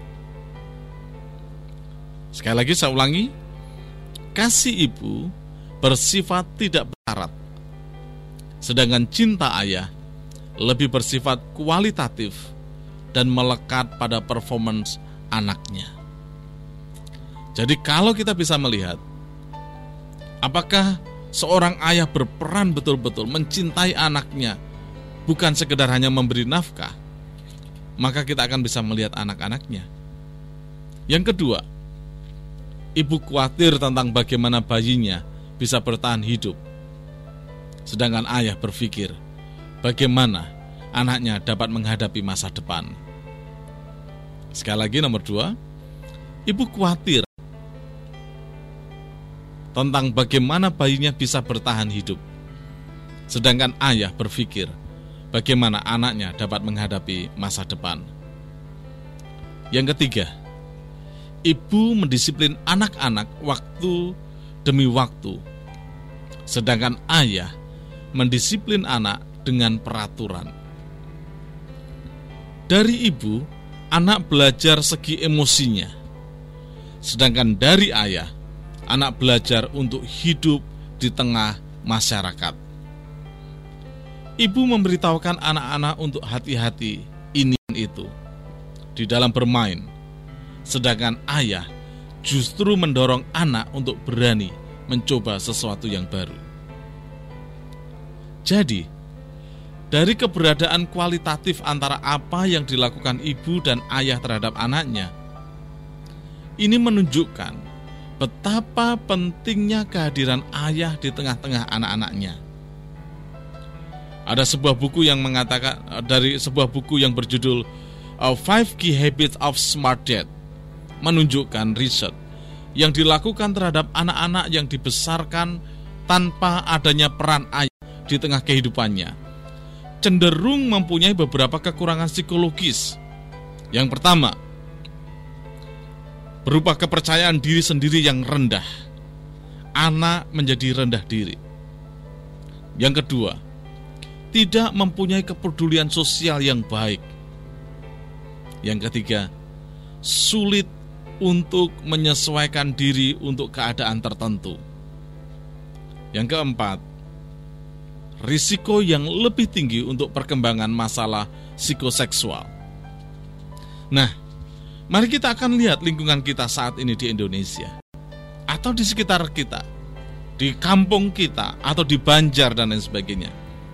Sekali lagi saya ulangi, kasih ibu bersifat tidak bersyarat, sedangkan cinta ayah lebih bersifat kualitatif dan melekat pada performance anaknya. Jadi kalau kita bisa melihat apakah seorang ayah berperan betul-betul mencintai anaknya, bukan sekedar hanya memberi nafkah, maka kita akan bisa melihat anak-anaknya. Yang kedua, ibu khawatir tentang bagaimana bayinya bisa bertahan hidup, sedangkan ayah berpikir bagaimana anaknya dapat menghadapi masa depan. Sekali lagi nomor 2, ibu khawatir tentang bagaimana bayinya bisa bertahan hidup, sedangkan ayah berpikir bagaimana anaknya dapat menghadapi masa depan. Yang ketiga, ibu mendisiplin anak-anak waktu demi waktu, sedangkan ayah mendisiplin anak dengan peraturan. Dari ibu, anak belajar segi emosinya, sedangkan dari ayah, anak belajar untuk hidup di tengah masyarakat. Ibu memberitahukan anak-anak untuk hati-hati ini dan itu di dalam bermain, sedangkan ayah justru mendorong anak untuk berani mencoba sesuatu yang baru. Jadi, dari keberadaan kualitatif antara apa yang dilakukan ibu dan ayah terhadap anaknya, ini menunjukkan betapa pentingnya kehadiran ayah di tengah-tengah anak-anaknya. Ada sebuah buku yang mengatakan, dari sebuah buku yang berjudul 5 Key Habits of Smart Dad, menunjukkan riset yang dilakukan terhadap anak-anak yang dibesarkan tanpa adanya peran ayah di tengah kehidupannya, cenderung mempunyai beberapa kekurangan psikologis. Yang pertama, berupa kepercayaan diri sendiri yang rendah. Anak menjadi rendah diri. Yang kedua, tidak mempunyai kepedulian sosial yang baik. Yang ketiga, sulit untuk menyesuaikan diri untuk keadaan tertentu. Yang keempat, risiko yang lebih tinggi untuk perkembangan masalah psikoseksual. Nah, mari kita akan lihat lingkungan kita saat ini di Indonesia, atau di sekitar kita, di kampung kita, atau di Banjar dan lain sebagainya.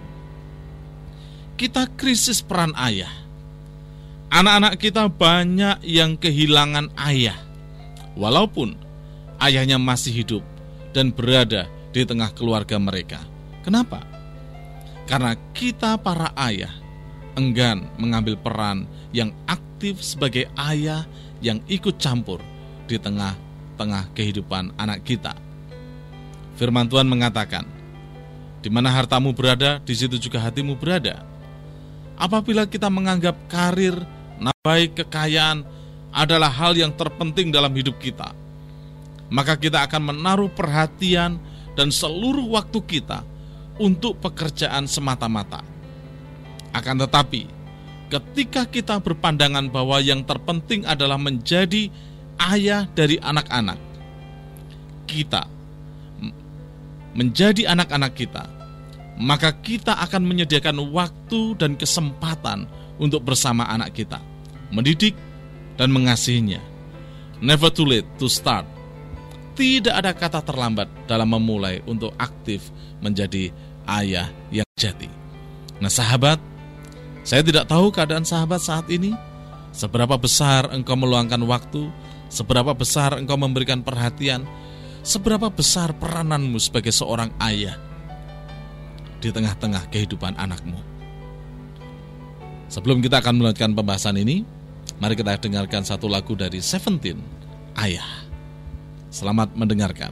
Kita krisis peran ayah. Anak-anak kita banyak yang kehilangan ayah, walaupun ayahnya masih hidup dan berada di tengah keluarga mereka. Kenapa? Karena kita para ayah enggan mengambil peran yang aktif sebagai ayah yang ikut campur di tengah-tengah kehidupan anak kita. Firman Tuhan mengatakan, di mana hartamu berada, di situ juga hatimu berada. Apabila kita menganggap karir, baik, kekayaan adalah hal yang terpenting dalam hidup kita, maka kita akan menaruh perhatian dan seluruh waktu kita untuk pekerjaan semata-mata. Akan tetapi, ketika kita berpandangan bahwa yang terpenting adalah menjadi ayah dari anak-anak kita, menjadi anak-anak kita, maka kita akan menyediakan waktu dan kesempatan untuk bersama anak kita, mendidik dan mengasihinya. Never too late to start. Tidak ada kata terlambat dalam memulai untuk aktif menjadi ayah yang sejati. Nah sahabat, saya tidak tahu keadaan sahabat saat ini, seberapa besar engkau meluangkan waktu, seberapa besar engkau memberikan perhatian, seberapa besar perananmu sebagai seorang ayah di tengah-tengah kehidupan anakmu. Sebelum kita akan melanjutkan pembahasan ini, mari kita dengarkan satu lagu dari Seventeen, Ayah. Selamat mendengarkan.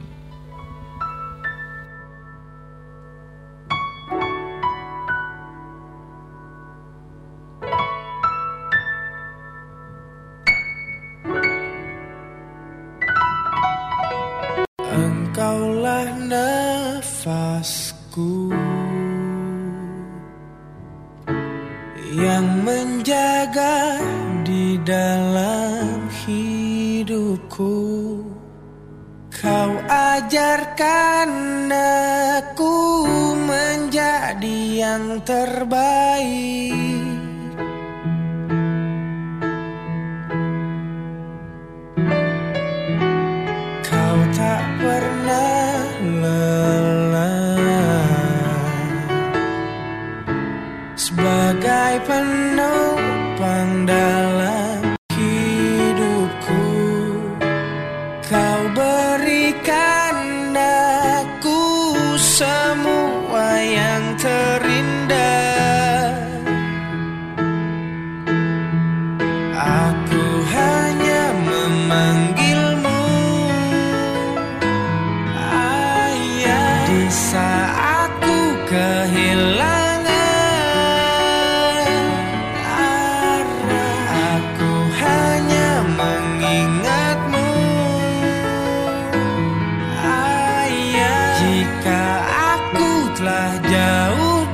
Engkaulah nafasku yang menjaga di dalam hidupku. Kau ajarkan aku menjadi yang terbaik. Kau tak pernah lelah sebagai penopang dalam hidupku. Kau berikan aku semua yang terindah. Aku hanya memanggilmu Ayah di saat ku kehilangan arah. Aku hanya mengingatmu Ayah, jika aku telah jauh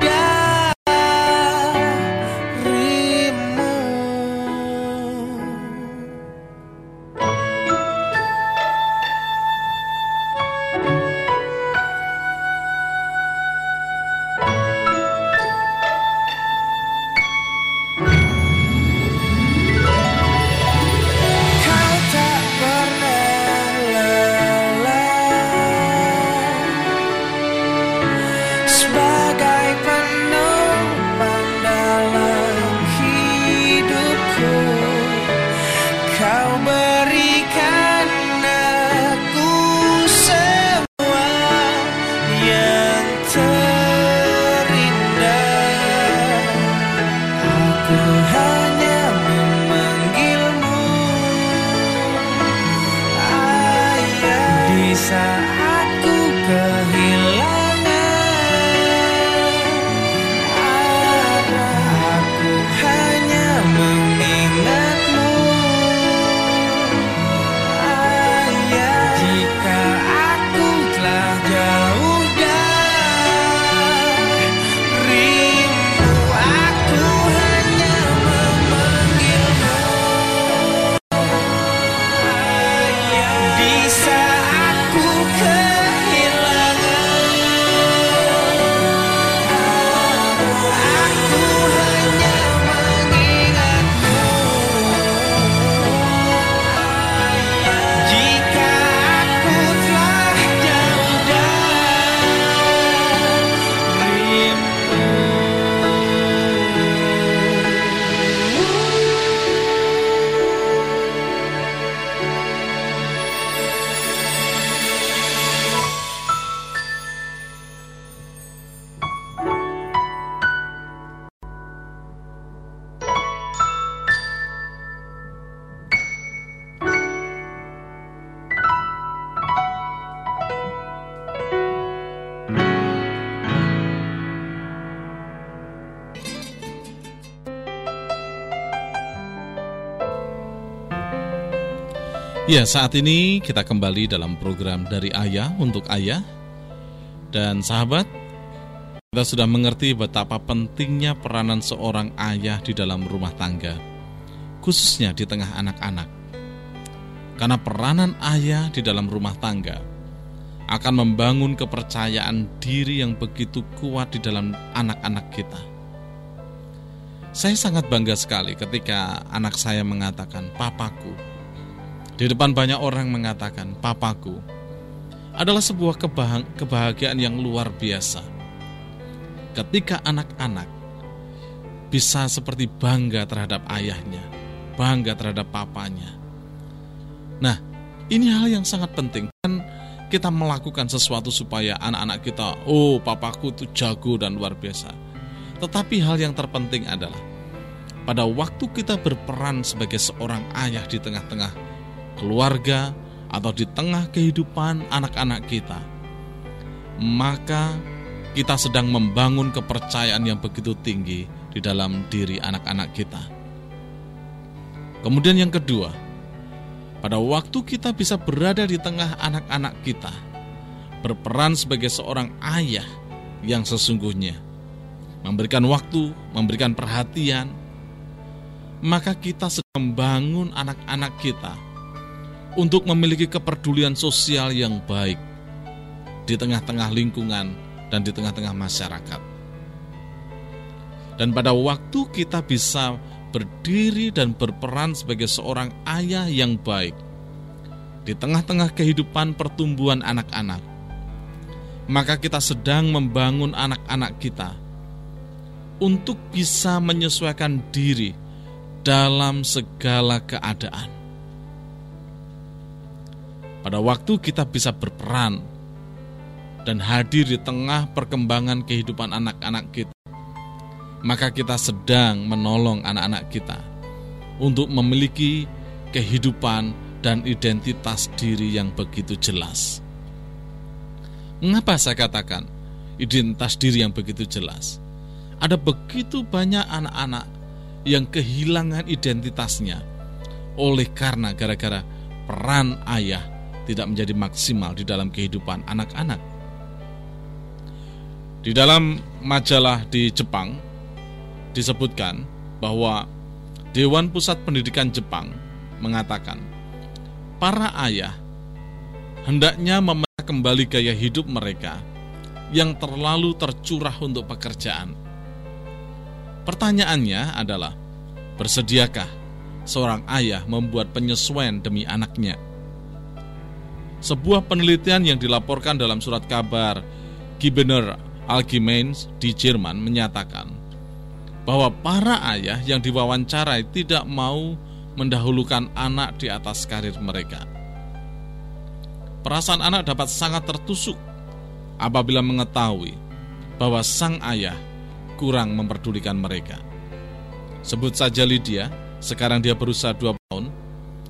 saat ku kehilangan arah, aku hanya mengingatmu, Ayah. Jika aku telah jauh darimu, aku hanya memanggilmu, Ayah. Di saat ku kehilangan aku hanya mengingatmu, Ayah. Jika aku telah jauh Ya, saat ini kita kembali dalam program Dari Ayah untuk Ayah. Dan sahabat, kita sudah mengerti betapa pentingnya peranan seorang ayah di dalam rumah tangga, khususnya di tengah anak-anak. Karena peranan ayah di dalam rumah tangga akan membangun kepercayaan diri yang begitu kuat di dalam anak-anak kita. Saya sangat bangga sekali ketika anak saya mengatakan, "Papaku." Di depan banyak orang mengatakan, "Papaku." Adalah sebuah kebahagiaan yang luar biasa. Ketika anak-anak bisa seperti bangga terhadap ayahnya, bangga terhadap papanya. Nah, ini hal yang sangat penting. Dan kita melakukan sesuatu supaya anak-anak kita, "Oh, papaku itu jago dan luar biasa." Tetapi hal yang terpenting adalah pada waktu kita berperan sebagai seorang ayah di tengah-tengah keluarga atau di tengah kehidupan anak-anak kita, maka kita sedang membangun kepercayaan yang begitu tinggi di dalam diri anak-anak kita. Kemudian yang kedua, pada waktu kita bisa berada di tengah anak-anak kita, berperan sebagai seorang ayah yang sesungguhnya, memberikan waktu, memberikan perhatian, maka kita sedang membangun anak-anak kita untuk memiliki kepedulian sosial yang baik di tengah-tengah lingkungan dan di tengah-tengah masyarakat. Dan pada waktu kita bisa berdiri dan berperan sebagai seorang ayah yang baik di tengah-tengah kehidupan pertumbuhan anak-anak, maka kita sedang membangun anak-anak kita untuk bisa menyesuaikan diri dalam segala keadaan. Pada waktu kita bisa berperan dan hadir di tengah perkembangan kehidupan anak-anak kita, maka kita sedang menolong anak-anak kita untuk memiliki kehidupan dan identitas diri yang begitu jelas. Mengapa saya katakan identitas diri yang begitu jelas? Ada begitu banyak anak-anak yang kehilangan identitasnya oleh karena gara-gara peran ayah tidak menjadi maksimal di dalam kehidupan anak-anak. Di dalam majalah di Jepang disebutkan bahwa Dewan Pusat Pendidikan Jepang mengatakan para ayah hendaknya memelihara kembali gaya hidup mereka yang terlalu tercurah untuk pekerjaan. Pertanyaannya adalah, bersediakah seorang ayah membuat penyesuaian demi anaknya? Sebuah penelitian yang dilaporkan dalam surat kabar Giebener Allgemeine di Jerman menyatakan bahwa para ayah yang diwawancarai tidak mau mendahulukan anak di atas karir mereka. Perasaan anak dapat sangat tertusuk apabila mengetahui bahwa sang ayah kurang memperdulikan mereka. Sebut saja Lydia, sekarang dia berusia 2 tahun.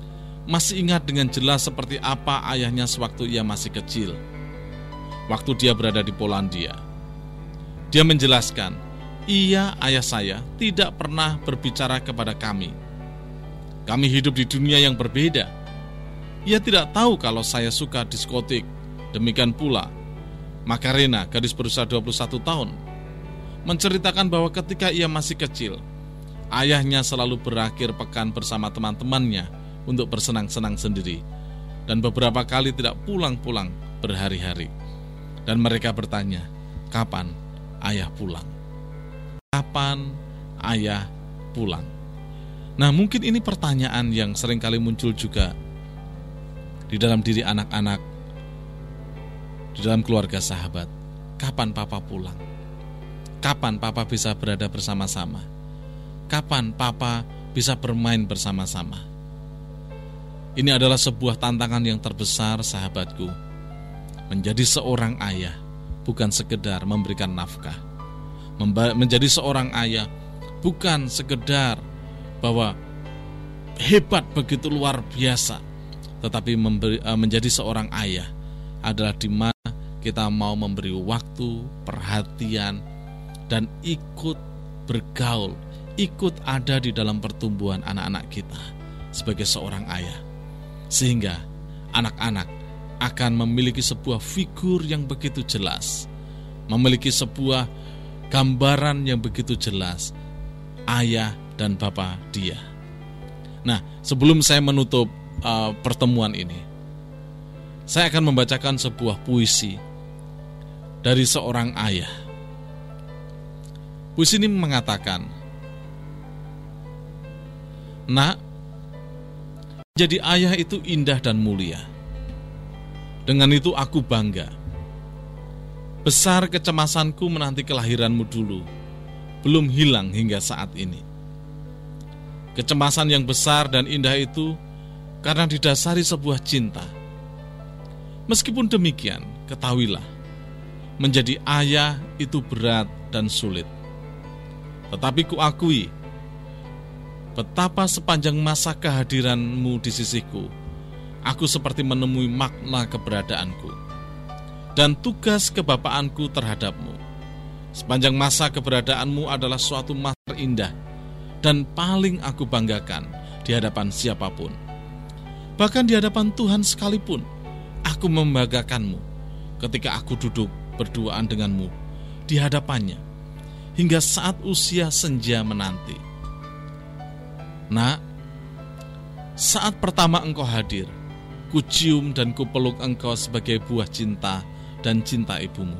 masih ingat dengan jelas seperti apa ayahnya sewaktu ia masih kecil, waktu dia berada di Polandia. Dia menjelaskan, ayah saya tidak pernah berbicara kepada kami. Kami hidup di dunia yang berbeda. Ia tidak tahu kalau saya suka diskotik. Demikian pula Macarena, gadis berusia 21 tahun, menceritakan bahwa ketika ia masih kecil, ayahnya selalu berakhir pekan bersama teman-temannya untuk bersenang-senang sendiri, dan beberapa kali tidak pulang-pulang berhari-hari. Dan mereka bertanya, kapan ayah pulang? Kapan ayah pulang? Nah, mungkin ini pertanyaan yang seringkali muncul juga di dalam diri anak-anak, di dalam keluarga sahabat. Kapan papa pulang? Kapan papa bisa berada bersama-sama? Kapan papa bisa bermain bersama-sama? Ini adalah sebuah tantangan yang terbesar, sahabatku. Menjadi seorang ayah bukan sekedar memberikan nafkah. Menjadi seorang ayah bukan sekedar bahwa hebat begitu luar biasa, tetapi menjadi seorang ayah adalah di mana kita mau memberi waktu, perhatian, dan ikut bergaul, ikut ada di dalam pertumbuhan anak-anak kita sebagai seorang ayah. Sehingga anak-anak akan memiliki sebuah figur yang begitu jelas, memiliki sebuah gambaran yang begitu jelas, ayah dan bapa dia. Nah, sebelum saya menutup pertemuan ini, saya akan membacakan sebuah puisi dari seorang ayah. Puisi ini mengatakan, "Nak, jadi ayah itu indah dan mulia. Dengan itu aku bangga. Besar kecemasanku menanti kelahiranmu dulu, belum hilang hingga saat ini. Kecemasan yang besar dan indah itu karena didasari sebuah cinta. Meskipun demikian, ketahuilah, menjadi ayah itu berat dan sulit. Tetapi kuakui, betapa sepanjang masa kehadiranmu di sisiku, aku seperti menemui makna keberadaanku dan tugas kebapaanku terhadapmu. Sepanjang masa keberadaanmu adalah suatu masa indah dan paling aku banggakan di hadapan siapapun. Bahkan di hadapan Tuhan sekalipun, aku membanggakanmu ketika aku duduk berduaan denganmu di hadapannya hingga saat usia senja menanti. Nak, saat pertama engkau hadir, kucium dan kupeluk engkau sebagai buah cinta dan cinta ibumu.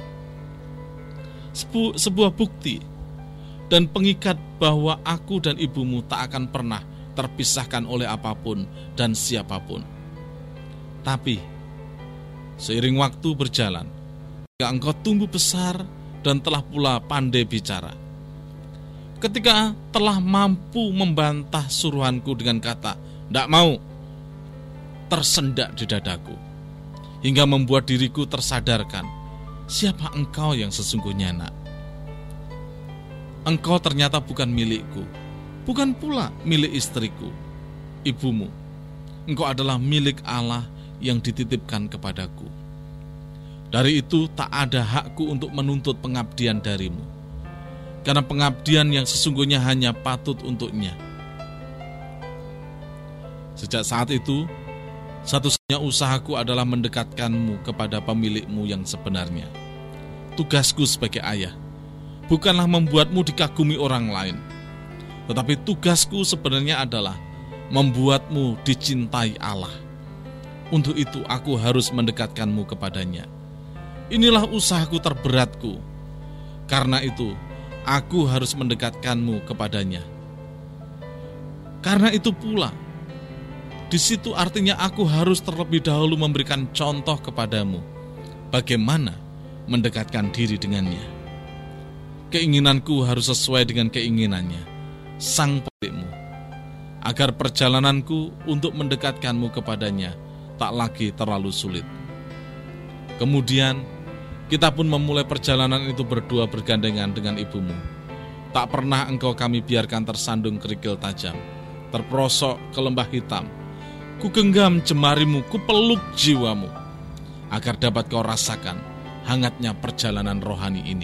Sebuah bukti dan pengikat bahwa aku dan ibumu tak akan pernah terpisahkan oleh apapun dan siapapun. Tapi seiring waktu berjalan, ketika engkau tumbuh besar dan telah pula pandai bicara, ketika telah mampu membantah suruhanku dengan kata "ndak mau", tersendak di dadaku, hingga membuat diriku tersadarkan siapa engkau yang sesungguhnya, nak. Engkau ternyata bukan milikku, bukan pula milik istriku, ibumu. Engkau adalah milik Allah yang dititipkan kepadaku. Dari itu tak ada hakku untuk menuntut pengabdian darimu, karena pengabdian yang sesungguhnya hanya patut untuknya. Sejak saat itu, satu-satunya usahaku adalah mendekatkanmu kepada pemilikmu yang sebenarnya. Tugasku sebagai ayah bukanlah membuatmu dikagumi orang lain, tetapi tugasku sebenarnya adalah membuatmu dicintai Allah. Untuk itu aku harus mendekatkanmu kepadanya. Inilah usahaku terberatku. Karena itu aku harus mendekatkanmu kepadanya. Karena itu pula, di situ artinya aku harus terlebih dahulu memberikan contoh kepadamu bagaimana mendekatkan diri dengannya. Keinginanku harus sesuai dengan keinginannya, sang pemilikmu, agar perjalananku untuk mendekatkanmu kepadanya tak lagi terlalu sulit. Kemudian kita pun memulai perjalanan itu berdua bergandengan dengan ibumu. Tak pernah engkau kami biarkan tersandung kerikil tajam, terperosok ke lembah hitam, ku genggam jemarimu, ku peluk jiwamu, agar dapat kau rasakan hangatnya perjalanan rohani ini.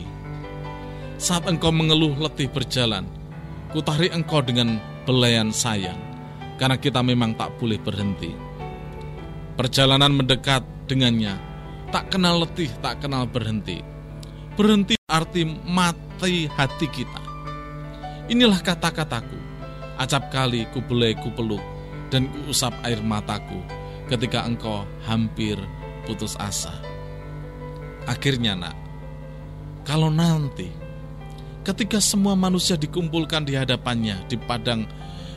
Saat engkau mengeluh letih berjalan, ku tarik engkau dengan belayan sayang, karena kita memang tak boleh berhenti. Perjalanan mendekat dengannya, tak kenal letih, tak kenal berhenti. Berhenti arti mati hati kita. Inilah kata-kataku, acap kali ku belai ku peluk, dan ku usap air mataku ketika engkau hampir putus asa. Akhirnya nak, kalau nanti ketika semua manusia dikumpulkan di hadapannya, di padang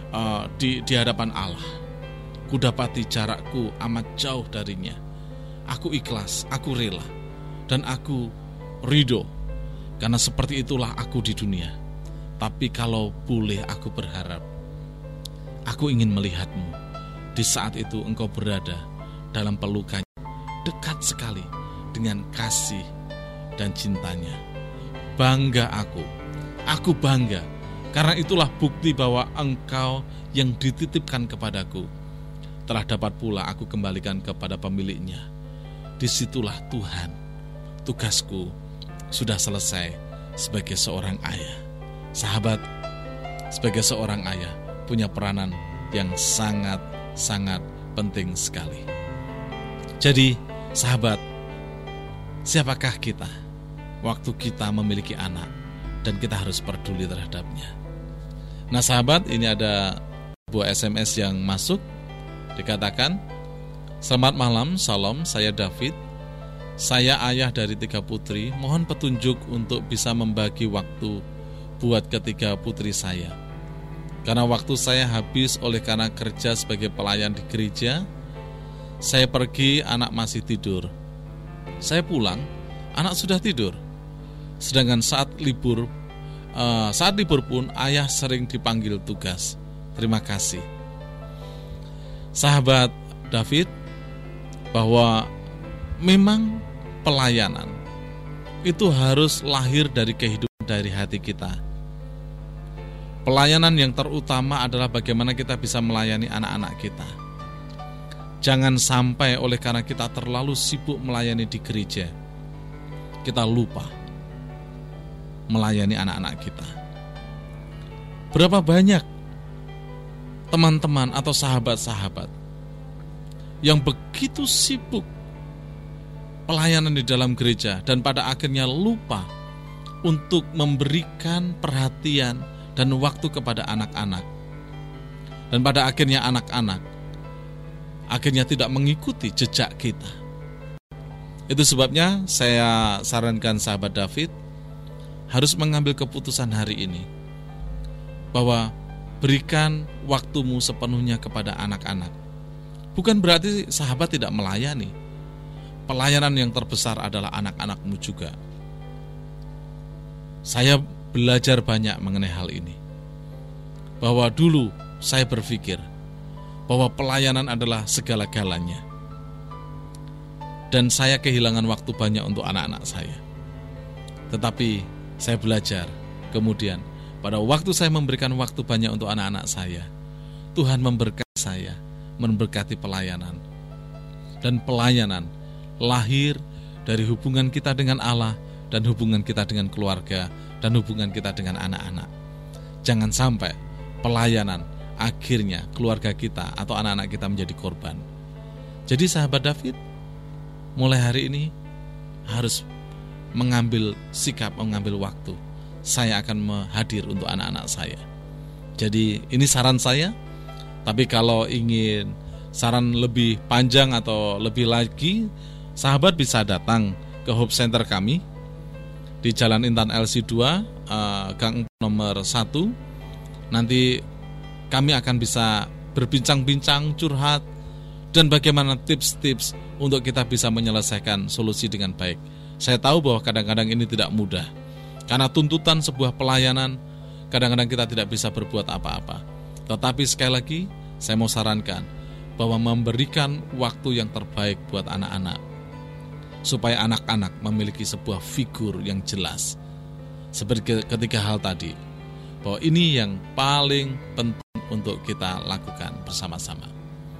di hadapan Allah, ku dapati jarakku amat jauh darinya. Aku ikhlas, aku rela, dan aku ridho, karena seperti itulah aku di dunia. Tapi kalau boleh aku berharap, aku ingin melihatmu di saat itu engkau berada dalam pelukannya, dekat sekali dengan kasih dan cintanya. Bangga aku bangga, karena itulah bukti bahwa engkau yang dititipkan kepadaku telah dapat pula aku kembalikan kepada pemiliknya. Disitulah Tuhan, tugasku sudah selesai sebagai seorang ayah. Sahabat, sebagai seorang ayah punya peranan yang sangat-sangat penting sekali. Jadi, sahabat, siapakah kita waktu kita memiliki anak dan kita harus peduli terhadapnya? Nah, sahabat, ini ada sebuah SMS yang masuk. Dikatakan, selamat malam, salam, saya David. Saya ayah dari 3 putri, mohon petunjuk untuk bisa membagi waktu buat ketiga putri saya. Karena waktu saya habis oleh karena kerja sebagai pelayan di gereja. Saya pergi, anak masih tidur. Saya pulang, anak sudah tidur. Sedangkan saat libur pun ayah sering dipanggil tugas. Terima kasih. Sahabat David, bahwa memang pelayanan itu harus lahir dari kehidupan, dari hati kita. Pelayanan yang terutama adalah bagaimana kita bisa melayani anak-anak kita. Jangan sampai oleh karena kita terlalu sibuk melayani di gereja, kita lupa melayani anak-anak kita. Berapa banyak teman-teman atau sahabat-sahabat yang begitu sibuk pelayanan di dalam gereja dan pada akhirnya lupa untuk memberikan perhatian dan waktu kepada anak-anak. Dan pada akhirnya anak-anak akhirnya tidak mengikuti jejak kita. Itu sebabnya saya sarankan sahabat David harus mengambil keputusan hari ini bahwa berikan waktumu sepenuhnya kepada anak-anak. Bukan berarti sahabat tidak melayani. Pelayanan yang terbesar adalah anak-anakmu juga. Saya belajar banyak mengenai hal ini. Bahwa dulu saya berpikir bahwa pelayanan adalah segala-galanya. Dan saya kehilangan waktu banyak untuk anak-anak saya. Tetapi saya belajar kemudian pada waktu saya memberikan waktu banyak untuk anak-anak saya, Tuhan memberkati saya, memberkati pelayanan. Dan pelayanan lahir dari hubungan kita dengan Allah dan hubungan kita dengan keluarga dan hubungan kita dengan anak-anak. Jangan sampai pelayanan akhirnya keluarga kita atau anak-anak kita menjadi korban. Jadi sahabat David, mulai hari ini harus mengambil sikap, mengambil waktu. Saya akan hadir untuk anak-anak saya. Jadi ini saran saya. Tapi kalau ingin saran lebih panjang atau lebih lagi, sahabat bisa datang ke Hope Center kami di Jalan Intan LC 2, Gang nomor 1. Nanti kami akan bisa berbincang-bincang, curhat, dan bagaimana tips-tips untuk kita bisa menyelesaikan solusi dengan baik. Saya tahu bahwa kadang-kadang ini tidak mudah, karena tuntutan sebuah pelayanan, kadang-kadang kita tidak bisa berbuat apa-apa. Tetapi sekali lagi, saya mau sarankan bahwa memberikan waktu yang terbaik buat anak-anak, supaya anak-anak memiliki sebuah figur yang jelas. Seperti ketiga hal tadi, bahwa ini yang paling penting untuk kita lakukan bersama-sama.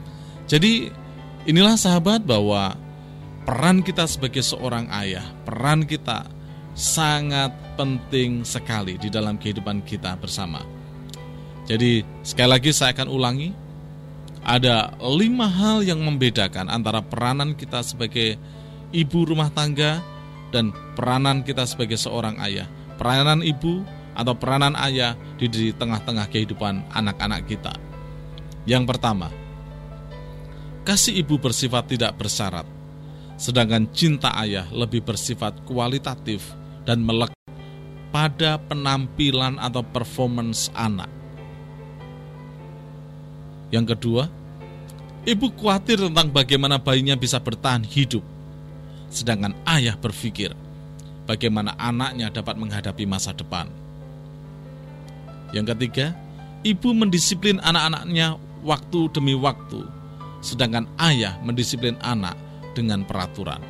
Jadi inilah sahabat bahwa peran kita sebagai seorang ayah, peran kita sangat penting sekali di dalam kehidupan kita bersama. Jadi sekali lagi saya akan ulangi, ada 5 hal yang membedakan antara peranan kita sebagai ibu rumah tangga dan peranan kita sebagai seorang ayah. Peranan ibu atau peranan ayah di tengah-tengah kehidupan anak-anak kita. Yang pertama, kasih ibu bersifat tidak bersyarat, sedangkan cinta ayah lebih bersifat kualitatif dan melekat pada penampilan atau performance anak. Yang kedua, ibu khawatir tentang bagaimana bayinya bisa bertahan hidup, sedangkan ayah berpikir bagaimana anaknya dapat menghadapi masa depan. Yang ketiga, ibu mendisiplin anak-anaknya waktu demi waktu, sedangkan ayah mendisiplin anak dengan peraturan.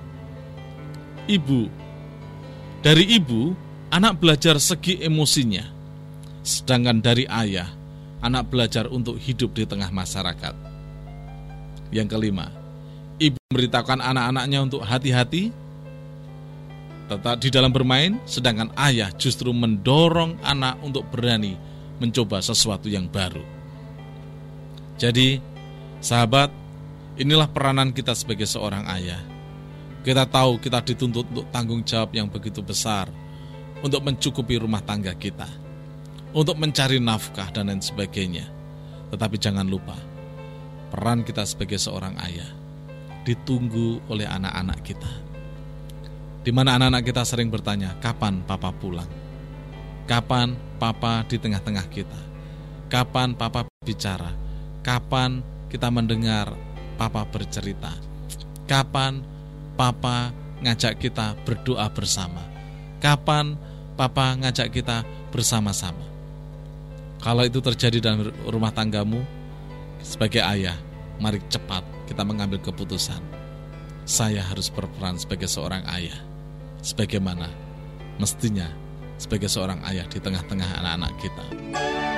Dari ibu, anak belajar segi emosinya, sedangkan dari ayah, anak belajar untuk hidup di tengah masyarakat. Yang kelima, ibu memberitahukan anak-anaknya untuk hati-hati tetap di dalam bermain, sedangkan ayah justru mendorong anak untuk berani mencoba sesuatu yang baru. Jadi, sahabat, inilah peranan kita sebagai seorang ayah. Kita tahu kita dituntut untuk tanggung jawab yang begitu besar untuk mencukupi rumah tangga kita, untuk mencari nafkah dan lain sebagainya. Tetapi jangan lupa, peran kita sebagai seorang ayah ditunggu oleh anak-anak kita. Di mana anak-anak kita sering bertanya, kapan papa pulang? Kapan papa di tengah-tengah kita? Kapan papa bicara? Kapan kita mendengar papa bercerita? Kapan papa ngajak kita berdoa bersama? Kapan papa ngajak kita bersama-sama? Kalau itu terjadi dalam rumah tanggamu, sebagai ayah, mari cepat kita mengambil keputusan. Saya harus berperan sebagai seorang ayah, sebagaimana mestinya sebagai seorang ayah di tengah-tengah anak-anak kita.